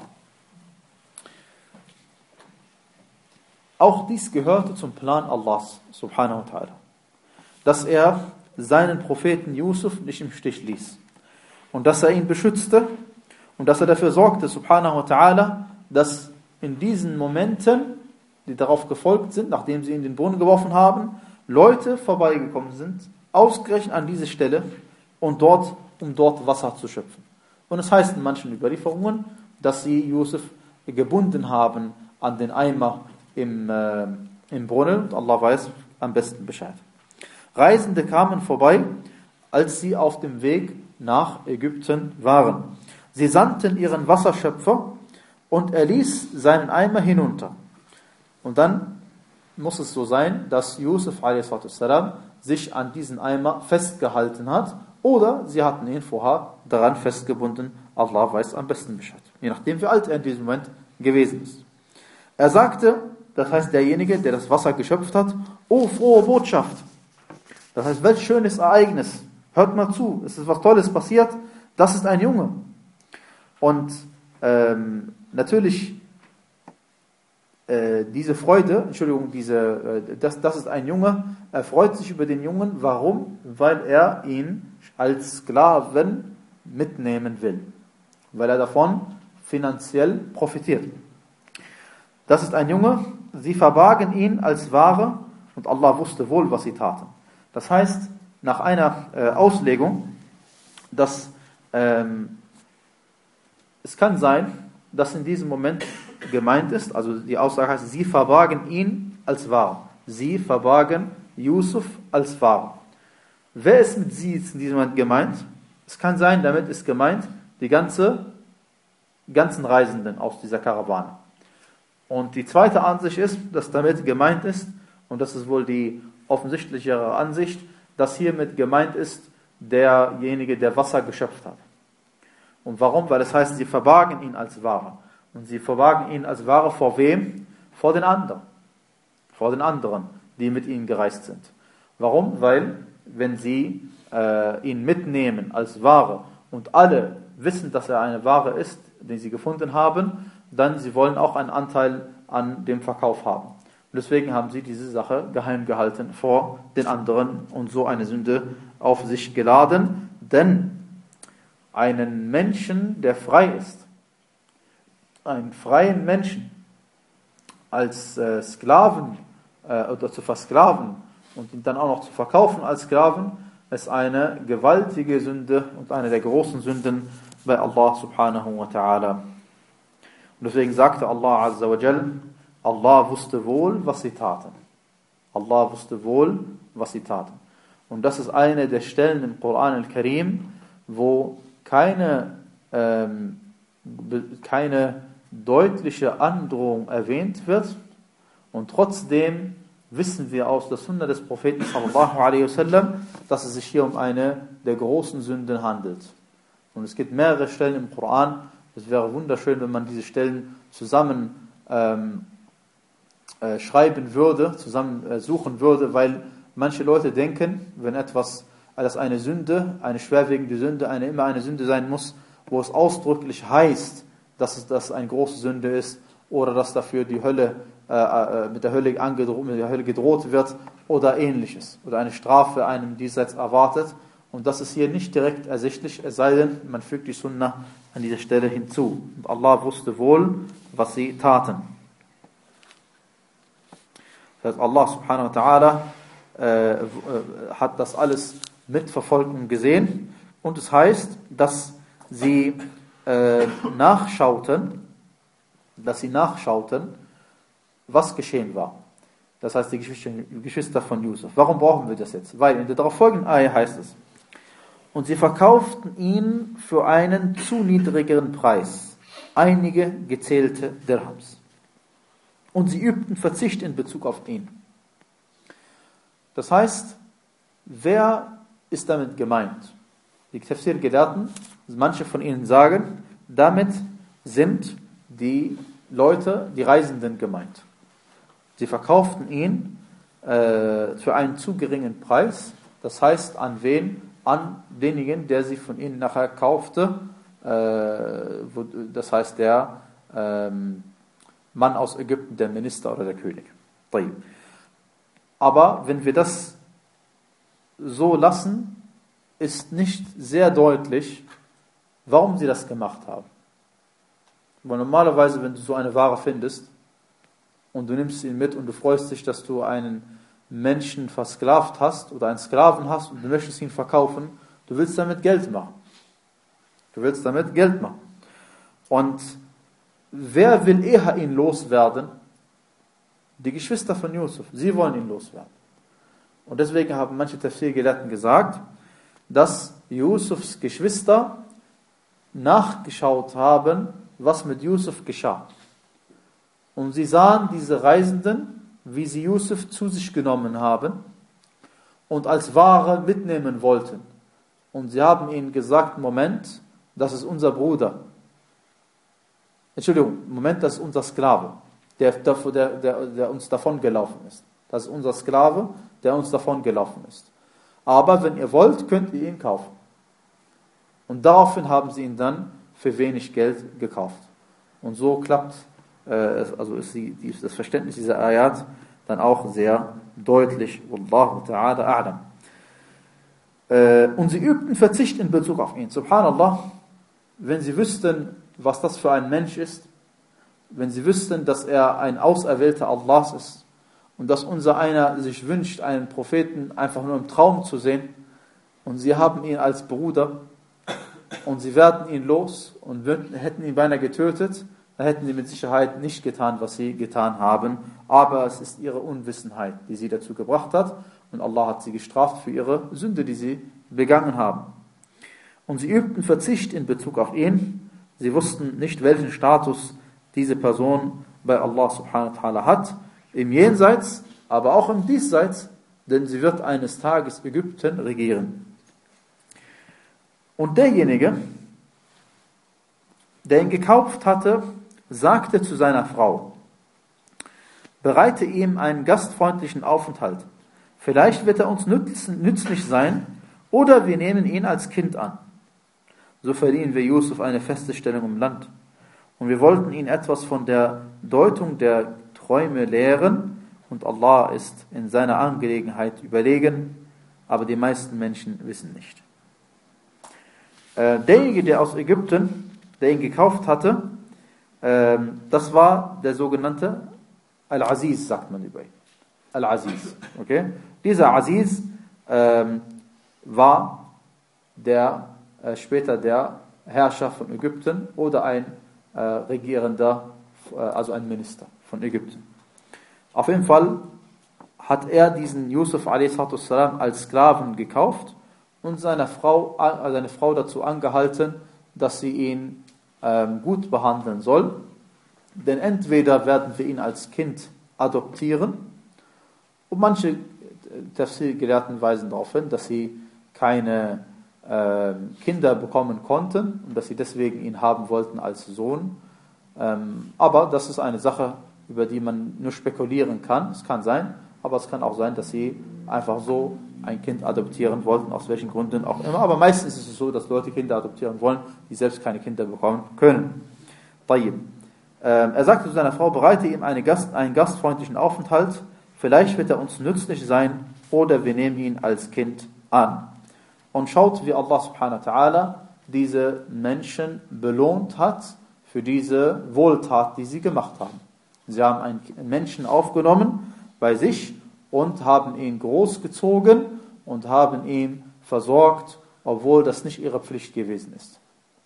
Auch dies gehörte zum Plan Allahs, subhanahu wa ta'ala, dass er seinen Propheten Yusuf nicht im Stich ließ und dass er ihn beschützte und dass er dafür sorgte, subhanahu wa ta'ala, dass in diesen Momenten, die darauf gefolgt sind, nachdem sie ihn in den Brunnen geworfen haben, Leute vorbeigekommen sind, ausgerechnet an diese Stelle und dort, um dort Wasser zu schöpfen. Und es heißt in manchen Überlieferungen, dass sie Yusuf gebunden haben an den Eimer im, äh, im Brunnen, und Allah weiß am besten Bescheid. Reisende kamen vorbei, als sie auf dem Weg nach Ägypten waren. Sie sandten ihren Wasserschöpfer und er ließ seinen Eimer hinunter. Und dann muss es so sein, dass Yusuf a s. sich an diesen Eimer festgehalten hat oder sie hatten ihn vorher daran festgebunden. Allah weiß am besten Bescheid. Je nachdem, wie alt er in diesem Moment gewesen ist. Er sagte, das heißt derjenige, der das Wasser geschöpft hat, O frohe Botschaft. Das heißt, welch schönes Ereignis. Hört mal zu, es ist was Tolles passiert. Das ist ein Junge. Und ähm, natürlich äh, diese Freude, Entschuldigung, diese, äh, das, das ist ein Junge, er freut sich über den Jungen. Warum? Weil er ihn als Sklaven mitnehmen will. Weil er davon finanziell profitiert. Das ist ein Junge, sie verbargen ihn als Ware und Allah wusste wohl, was sie taten. Das heißt, nach einer äh, Auslegung, dass ähm, es kann sein, dass in diesem Moment gemeint ist, also die Aussage heißt, sie verbargen ihn als Ware. Sie verbargen Yusuf als Ware. Wer ist mit sie in diesem Moment gemeint? Es kann sein, damit ist gemeint die ganze, ganzen Reisenden aus dieser Karawane. Und die zweite Ansicht ist, dass damit gemeint ist, und das ist wohl die offensichtlichere Ansicht, dass hiermit gemeint ist derjenige, der Wasser geschöpft hat. Und warum? Weil es heißt, sie verbargen ihn als Ware. Und sie verbargen ihn als Ware vor wem? Vor den anderen. Vor den anderen, die mit ihnen gereist sind. Warum? Weil, wenn sie äh, ihn mitnehmen als Ware und alle wissen, dass er eine Ware ist, den sie gefunden haben, dann sie wollen auch einen Anteil an dem Verkauf haben. Und deswegen haben sie diese Sache geheim gehalten vor den anderen und so eine Sünde auf sich geladen. Denn einen Menschen, der frei ist, einen freien Menschen als äh, Sklaven äh, oder zu versklaven und ihn dann auch noch zu verkaufen als Sklaven, ist eine gewaltige Sünde und eine der großen Sünden bei Allah subhanahu wa ta'ala. Und deswegen sagte Allah azza wa jal, Allah wusste wohl, was sie taten. Allah wusste wohl, was sie taten. Und das ist eine der Stellen im Koran al-Karim, wo keine, ähm, keine deutliche Androhung erwähnt wird. Und trotzdem wissen wir aus der Sunna des Propheten sallallahu alaihi wasallam, dass es sich hier um eine der großen Sünden handelt. Und es gibt mehrere Stellen im Koran. Es wäre wunderschön, wenn man diese Stellen zusammen ähm, äh, schreiben würde, zusammen äh, suchen würde, weil manche Leute denken, wenn etwas, dass eine Sünde, eine schwerwiegende Sünde, eine, immer eine Sünde sein muss, wo es ausdrücklich heißt, dass es dass eine große Sünde ist oder dass dafür die Hölle äh, äh, mit der Hölle angedroht, mit der Hölle gedroht wird oder ähnliches oder eine Strafe einem diesseits erwartet. Und das ist hier nicht direkt ersichtlich, es sei denn, man fügt die Sunna an dieser Stelle hinzu. Und Allah wusste wohl, was sie taten. Das heißt, Allah subhanahu wa ta'ala äh, hat das alles mitverfolgt und gesehen. Und es heißt, dass sie äh, nachschauten, dass sie nachschauten, was geschehen war. Das heißt, die Geschwister von Yusuf. Warum brauchen wir das jetzt? Weil in der darauf folgenden Ayah heißt es, und sie verkauften ihn für einen zu niedrigeren Preis, einige gezählte Dirhams. Und sie übten Verzicht in Bezug auf ihn. Das heißt, wer ist damit gemeint? Die Tafsir-Gelehrten, manche von ihnen sagen, damit sind die Leute, die Reisenden gemeint. Sie verkauften ihn äh, für einen zu geringen Preis, das heißt an wen? An denjenigen, der sie von ihnen nachher kaufte, äh, wo, das heißt der ähm, Mann aus Ägypten, der Minister oder der König. Aber wenn wir das so lassen, ist nicht sehr deutlich, warum sie das gemacht haben. Weil normalerweise, wenn du so eine Ware findest und du nimmst ihn mit und du freust dich, dass du einen Menschen versklavt hast oder einen Sklaven hast und du möchtest ihn verkaufen, du willst damit Geld machen. Du willst damit Geld machen. Und wer will eher ihn loswerden? Die Geschwister von Yusuf. Sie wollen ihn loswerden. Und deswegen haben manche Tafsir-Gelehrten gesagt, dass Yusufs Geschwister nachgeschaut haben, was mit Yusuf geschah. Und sie sahen diese Reisenden, wie sie Yusuf zu sich genommen haben und als Ware mitnehmen wollten. Und sie haben ihnen gesagt, Moment, das ist unser Bruder. Entschuldigung, Moment, das ist unser Sklave, der, der, der, der uns davon gelaufen ist. Das ist unser Sklave, der uns davon gelaufen ist. Aber wenn ihr wollt, könnt ihr ihn kaufen. Und daraufhin haben sie ihn dann für wenig Geld gekauft. Und so klappt, äh, also ist die, die, das Verständnis dieser Ayat dann auch sehr deutlich. Wallahu ta'ala a'lam. Äh, und sie übten Verzicht in Bezug auf ihn. Subhanallah, wenn sie wüssten, was das für ein Mensch ist, wenn sie wüssten, dass er ein Auserwählter Allahs ist und dass unser einer sich wünscht, einen Propheten einfach nur im Traum zu sehen und sie haben ihn als Bruder und sie werden ihn los und würden, hätten ihn beinahe getötet, dann hätten sie mit Sicherheit nicht getan, was sie getan haben. Aber es ist ihre Unwissenheit, die sie dazu gebracht hat. Und Allah hat sie gestraft für ihre Sünde, die sie begangen haben. Und sie übten Verzicht in Bezug auf ihn. Sie wussten nicht, welchen Status diese Person bei Allah subhanahu wa ta'ala hat. Im Jenseits, aber auch im Diesseits denn sie wird eines Tages Ägypten regieren. Und derjenige, der ihn gekauft hatte, sagte zu seiner Frau: Bereite ihm einen gastfreundlichen Aufenthalt. Vielleicht wird er uns nützlich sein, oder wir nehmen ihn als Kind an. So verliehen wir Yusuf eine feste Stellung im Land. Und wir wollten ihn etwas von der Deutung der Träume lehren, und Allah ist in seiner Angelegenheit überlegen, aber die meisten Menschen wissen nicht. Äh, derjenige, der aus Ägypten, der ihn gekauft hatte, äh, das war der sogenannte Al-Aziz, sagt man über ihn. Al-Aziz. Okay? Dieser Aziz äh, war der, äh, später der Herrscher von Ägypten oder ein äh, regierender, äh, also ein Minister von Ägypten. Auf jeden Fall hat er diesen Yusuf a s. als Sklaven gekauft und seine Frau, äh, seine Frau dazu angehalten, dass sie ihn ähm, gut behandeln soll. Denn entweder werden wir ihn als Kind adoptieren, und manche Tafsir-Gelehrten weisen darauf hin, dass sie keine äh, Kinder bekommen konnten und dass sie deswegen ihn haben wollten als Sohn. Ähm, aber das ist eine Sache, über die man nur spekulieren kann. Es kann sein, aber es kann auch sein, dass sie einfach so ein Kind adoptieren wollten, aus welchen Gründen auch immer. Aber meistens ist es so, dass Leute Kinder adoptieren wollen, die selbst keine Kinder bekommen können. Tayyib. Ähm, er sagte zu seiner Frau: Bereite ihm eine Gast, einen gastfreundlichen Aufenthalt, vielleicht wird er uns nützlich sein, oder wir nehmen ihn als Kind an. Und schaut, wie Allah subhanahu wa ta'ala diese Menschen belohnt hat für diese Wohltat, die sie gemacht haben. Sie haben einen Menschen aufgenommen bei sich und haben ihn großgezogen und haben ihn versorgt, obwohl das nicht ihre Pflicht gewesen ist.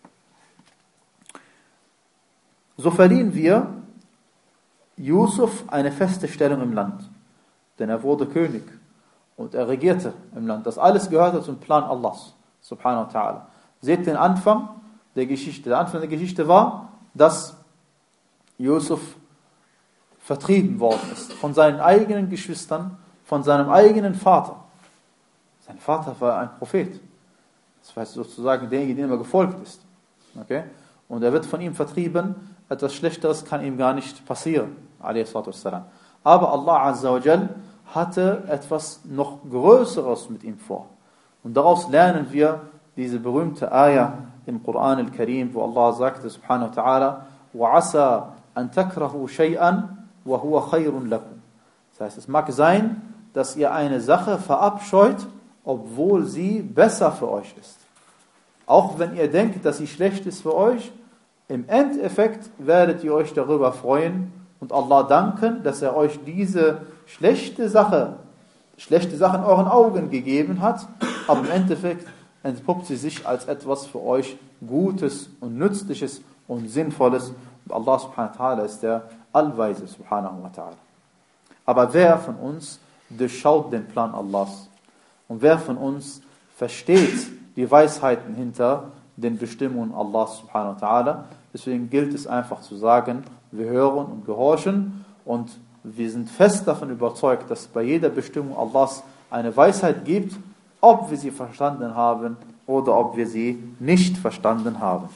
So verliehen wir Yusuf eine feste Stellung im Land, denn er wurde König und er regierte im Land. Das alles gehörte zum Plan Allahs, subhanahu wa ta'ala. Seht den Anfang der Geschichte. Der Anfang der Geschichte war, dass Yusuf vertrieben worden ist von seinen eigenen Geschwistern, von seinem eigenen Vater. Sein Vater war ein Prophet. Das heißt sozusagen derjenige, dem er gefolgt ist. Okay? Und er wird von ihm vertrieben. Etwas Schlechteres kann ihm gar nicht passieren. Aber Allah Azza wa Jal hatte etwas noch Größeres mit ihm vor. Und daraus lernen wir diese berühmte Ayah im Koran al-Karim, wo Allah sagte, subhanahu wa ta'ala: وَعَسَى أَن تَكْرَهُوا شَيْئًا وَهُوَ خَيْرٌ لَكُمْ. Das heißt, es mag sein, dass ihr eine Sache verabscheut, obwohl sie besser für euch ist. Auch wenn ihr denkt, dass sie schlecht ist für euch, im Endeffekt werdet ihr euch darüber freuen und Allah danken, dass er euch diese schlechte Sache, schlechte Sache in euren Augen gegeben hat, aber im Endeffekt entpuppt sie sich als etwas für euch Gutes und Nützliches und Sinnvolles. Und Allah subhanahu wa ta'ala ist der Allweise subhanahu wa ta'ala. Aber wer von uns durchschaut den Plan Allahs? Und wer von uns versteht die Weisheiten hinter den Bestimmungen Allahs subhanahu wa ta'ala? Deswegen gilt es einfach zu sagen, wir hören und gehorchen und wir sind fest davon überzeugt, dass es bei jeder Bestimmung Allahs eine Weisheit gibt, ob wir sie verstanden haben oder ob wir sie nicht verstanden haben.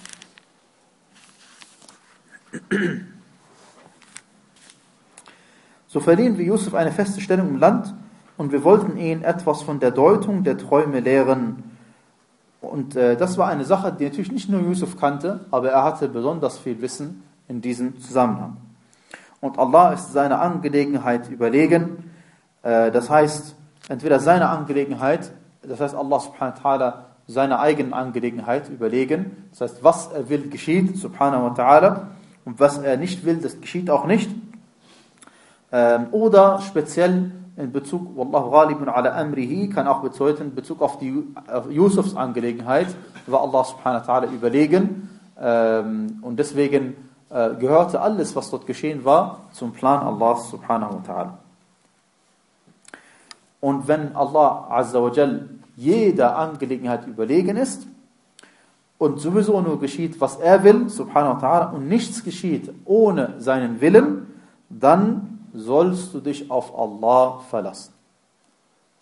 So verliehen wir Yusuf eine feste Stellung im Land und wir wollten ihn etwas von der Deutung der Träume lehren. Und äh, das war eine Sache, die natürlich nicht nur Yusuf kannte, aber er hatte besonders viel Wissen in diesem Zusammenhang. Und Allah ist seiner Angelegenheit überlegen. Äh, das heißt, entweder seine Angelegenheit, das heißt Allah subhanahu wa ta'ala seiner eigenen Angelegenheit überlegen. Das heißt, was er will, geschieht, subhanahu wa ta'ala. Und was er nicht will, das geschieht auch nicht. Ähm, oder speziell in Bezug, Wallahu ghalibun ala amrihi, kann auch bedeuten, in Bezug auf die auf Yusufs Angelegenheit, war Allah subhanahu wa ta'ala überlegen. Ähm, und deswegen äh, gehörte alles, was dort geschehen war, zum Plan Allahs subhanahu wa ta'ala. Und wenn Allah azza wa jal jeder Angelegenheit überlegen ist und sowieso nur geschieht, was er will, subhanahu wa ta'ala, und nichts geschieht ohne seinen Willen, dann sollst du dich auf Allah verlassen.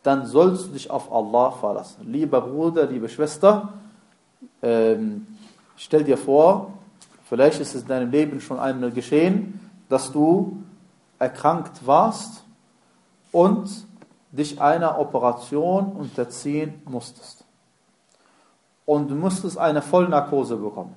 dann sollst du dich auf Allah verlassen. Lieber Bruder, liebe Schwester, ähm, stell dir vor, vielleicht ist es in deinem Leben schon einmal geschehen, dass du erkrankt warst und dich einer Operation unterziehen musstest. Und du musstest eine Vollnarkose bekommen.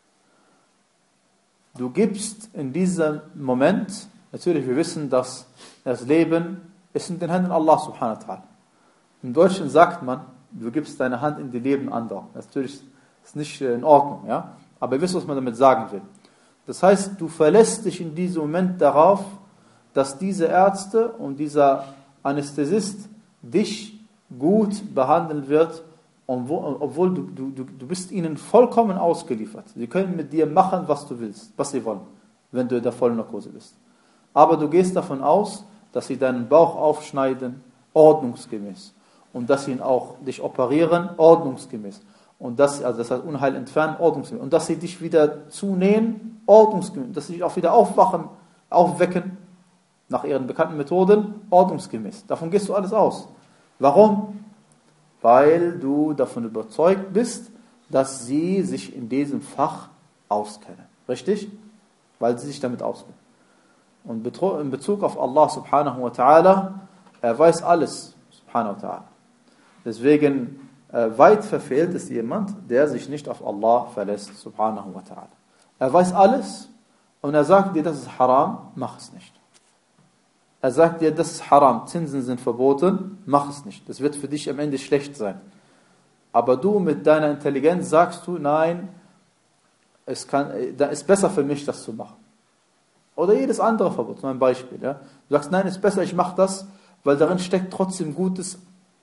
Du gibst in diesem Moment, natürlich wir wissen, dass das Leben ist in den Händen Allah subhanahu wa ta'ala. Im Deutschen sagt man, du gibst deine Hand in die Leben anderer. Natürlich ist es nicht in Ordnung, ja? Aber ihr wisst, was man damit sagen will. Das heißt, du verlässt dich in diesem Moment darauf, dass diese Ärzte und dieser Anästhesist dich gut behandeln wird, obwohl du, du, du bist ihnen vollkommen ausgeliefert. Sie können mit dir machen, was du willst, was sie wollen, wenn du in der Vollnarkose bist. Aber du gehst davon aus, dass sie deinen Bauch aufschneiden, ordnungsgemäß. Und dass sie ihn auch dich operieren, ordnungsgemäß. Und dass, also das heißt Unheil entfernen, ordnungsgemäß. Und dass sie dich wieder zunähen, ordnungsgemäß. Dass sie dich auch wieder aufwachen, aufwecken, nach ihren bekannten Methoden, ordnungsgemäß. Davon gehst du alles aus. Warum? Weil du davon überzeugt bist, dass sie sich in diesem Fach auskennen. Richtig? Weil sie sich damit auskennen. Und in Bezug auf Allah subhanahu wa ta'ala, er weiß alles, subhanahu wa ta'ala. Deswegen äh, weit verfehlt ist jemand, der sich nicht auf Allah verlässt, subhanahu wa ta'ala. Er weiß alles und er sagt dir, das ist haram, mach es nicht. Er sagt dir, das ist haram, Zinsen sind verboten, mach es nicht. Das wird für dich am Ende schlecht sein. Aber du mit deiner Intelligenz sagst du, nein, es kann, da ist besser für mich, das zu machen. Oder jedes andere Verbot, zum Beispiel. Ja? Du sagst, nein, es ist besser, ich mache das, weil darin steckt trotzdem Gutes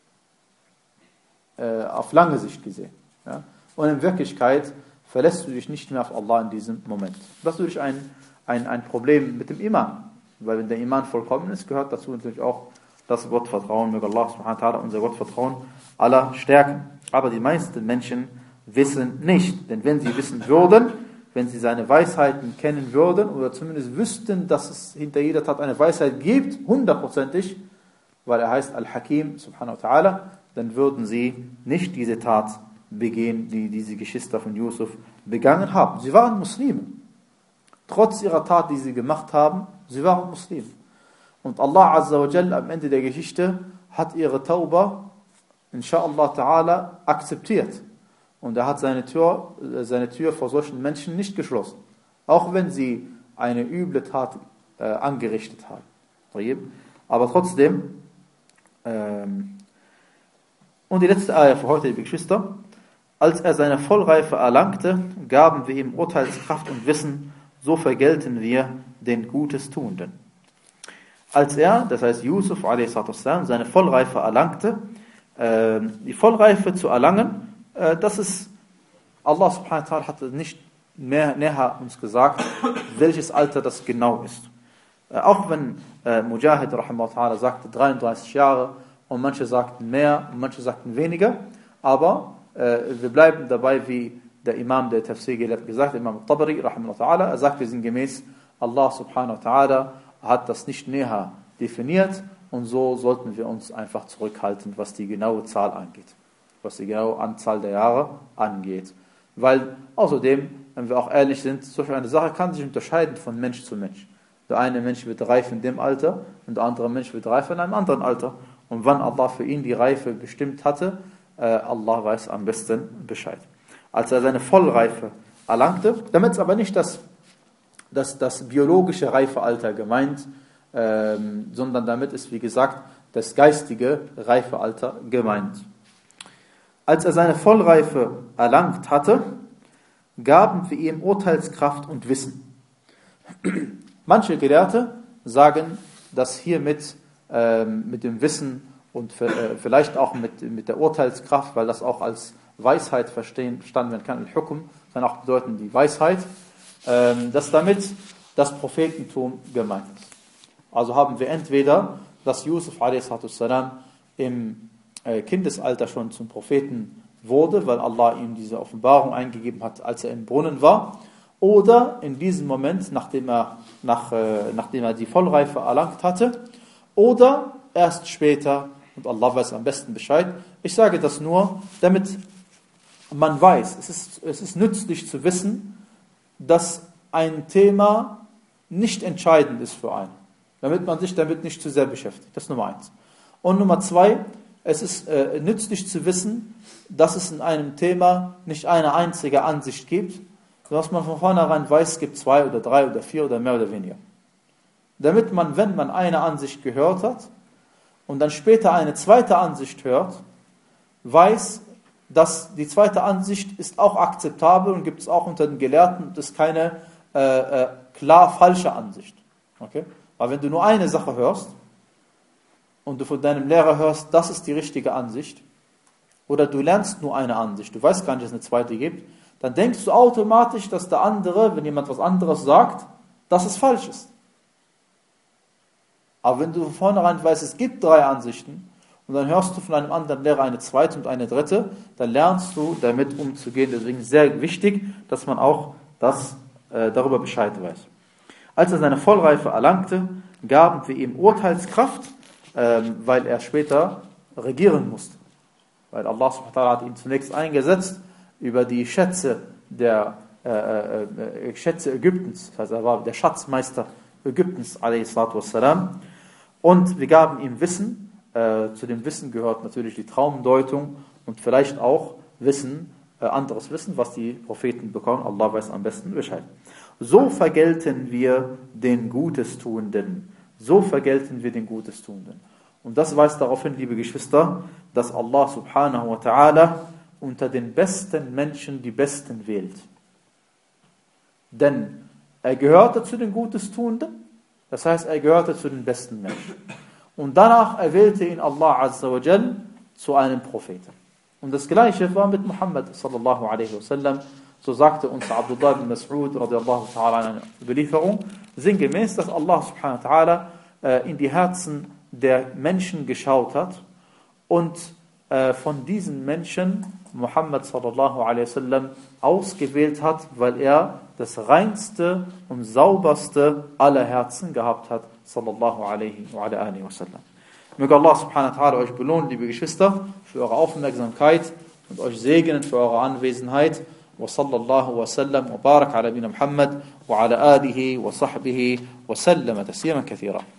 äh, auf lange Sicht gesehen. Ja? Und in Wirklichkeit verlässt du dich nicht mehr auf Allah in diesem Moment. Das ist natürlich ein, ein, ein Problem mit dem Iman. Weil wenn der Iman vollkommen ist, gehört dazu natürlich auch das Gottvertrauen. Möge Allah subhanahu wa ta'ala unser Gottvertrauen aller stärken. Aber die meisten Menschen wissen nicht. Denn wenn sie wissen würden, wenn sie seine Weisheiten kennen würden, oder zumindest wüssten, dass es hinter jeder Tat eine Weisheit gibt, hundertprozentig, weil er heißt Al-Hakim subhanahu wa ta'ala, dann würden sie nicht diese Tat begehen, die diese Geschwister von Yusuf begangen haben. Sie waren Muslime. Trotz ihrer Tat, die sie gemacht haben, sie waren Muslime. Und Allah Azza wa Jalla am Ende der Geschichte hat ihre Tauba, inshallah ta'ala, akzeptiert. Und er hat seine Tür, seine Tür vor solchen Menschen nicht geschlossen. Auch wenn sie eine üble Tat äh, angerichtet haben. Aber trotzdem, ähm, und die letzte Eier für heute, liebe Geschwister, als er seine Vollreife erlangte, gaben wir ihm Urteilskraft und Wissen, so vergelten wir den Gutes Tuenden. Als er, das heißt Yusuf a s. seine Vollreife erlangte, äh, die Vollreife zu erlangen, äh, das ist, Allah subhanahu wa ta'ala hat nicht mehr näher uns gesagt, welches Alter das genau ist. Äh, auch wenn äh, Mujahid rahimahullah ta'ala sagte dreiunddreißig Jahre und manche sagten mehr und manche sagten weniger, aber äh, wir bleiben dabei, wie der Imam der Tafsir gesagt, Imam al-Tabari rahimahullah ta'ala, er sagt, wir sind gemäß Allah subhanahu wa ta'ala hat das nicht näher definiert und so sollten wir uns einfach zurückhalten, was die genaue Zahl angeht, was die genaue Anzahl der Jahre angeht. Weil außerdem, wenn wir auch ehrlich sind, solch eine Sache kann sich unterscheiden von Mensch zu Mensch. Der eine Mensch wird reif in dem Alter und der andere Mensch wird reif in einem anderen Alter. Und wann Allah für ihn die Reife bestimmt hatte, äh, Allah weiß am besten Bescheid. Als er seine Vollreife erlangte, damit ist aber nicht das Das, das biologische Reifealter gemeint, ähm, sondern damit ist, wie gesagt, das geistige Reifealter gemeint. Als er seine Vollreife erlangt hatte, gaben wir ihm Urteilskraft und Wissen. Manche Gelehrte sagen, dass hiermit ähm, mit dem Wissen und für, äh, vielleicht auch mit, mit der Urteilskraft, weil das auch als Weisheit verstehen, verstanden werden kann, Al-Hukm, kann auch bedeuten die Weisheit, dass damit das Prophetentum gemeint ist. Also haben wir entweder, dass Yusuf a s. im Kindesalter schon zum Propheten wurde, weil Allah ihm diese Offenbarung eingegeben hat, als er im Brunnen war, oder in diesem Moment, nachdem er, nach, nachdem er die Vollreife erlangt hatte, oder erst später, und Allah weiß am besten Bescheid. Ich sage das nur, damit man weiß, es ist, es ist nützlich zu wissen, dass ein Thema nicht entscheidend ist für einen, damit man sich damit nicht zu sehr beschäftigt. Das ist Nummer eins. Und Nummer zwei, es ist äh, nützlich zu wissen, dass es in einem Thema nicht eine einzige Ansicht gibt, dass man von vornherein weiß, es gibt zwei oder drei oder vier oder mehr oder weniger. Damit man, wenn man eine Ansicht gehört hat und dann später eine zweite Ansicht hört, weiß, dass die zweite Ansicht ist auch akzeptabel und gibt es auch unter den Gelehrten, das ist keine äh, äh, klar falsche Ansicht. Okay? Aber wenn du nur eine Sache hörst und du von deinem Lehrer hörst, das ist die richtige Ansicht, oder du lernst nur eine Ansicht, du weißt gar nicht, dass es eine zweite gibt, dann denkst du automatisch, dass der andere, wenn jemand was anderes sagt, dass es falsch ist. Aber wenn du von vornherein weißt, es gibt drei Ansichten und dann hörst du von einem anderen Lehrer eine zweite und eine dritte, dann lernst du damit umzugehen. Deswegen ist es sehr wichtig, dass man auch das, äh, darüber Bescheid weiß. Als er seine Vollreife erlangte, gaben wir ihm Urteilskraft, ähm, weil er später regieren musste. Weil Allah subhanahu wa ta'ala hat ihn zunächst eingesetzt über die Schätze der äh, äh, Schätze Ägyptens, das heißt, er war der Schatzmeister Ägyptens, alayhi salatu wassalam. Und wir gaben ihm Wissen, äh, zu dem Wissen gehört natürlich die Traumdeutung und vielleicht auch Wissen, äh, anderes Wissen, was die Propheten bekommen, Allah weiß am besten Bescheid. So vergelten wir den Gutestuenden, so vergelten wir den Gutestuenden. Und das weist darauf hin, liebe Geschwister, dass Allah subhanahu wa ta'ala unter den besten Menschen die Besten wählt. Denn er gehörte zu den Gutestuenden, das heißt, er gehörte zu den besten Menschen. Und danach erwählte ihn Allah azza wa jal zu einem Propheten. Und das Gleiche war mit Muhammad sallallahu alaihi wasallam. So sagte uns Abdullah bin Mas'ud radiallahu ta'ala an einer Überlieferung, sinngemäß, dass Allah subhanahu wa ta'ala äh, in die Herzen der Menschen geschaut hat und äh, von diesen Menschen Muhammad sallallahu alaihi wasallam ausgewählt hat, weil er das reinste und sauberste aller Herzen gehabt hat, sallallahu alaihi wa alihi wasallam. Möge Allah subhanahu wa ta'ala euch belohnen, liebe Geschwister, für eure Aufmerksamkeit und euch segnen für eure Anwesenheit. وصلى الله وسلم وبارك على نبينا محمد وعلى آله وصحبه وسلم تسليما كثيرا.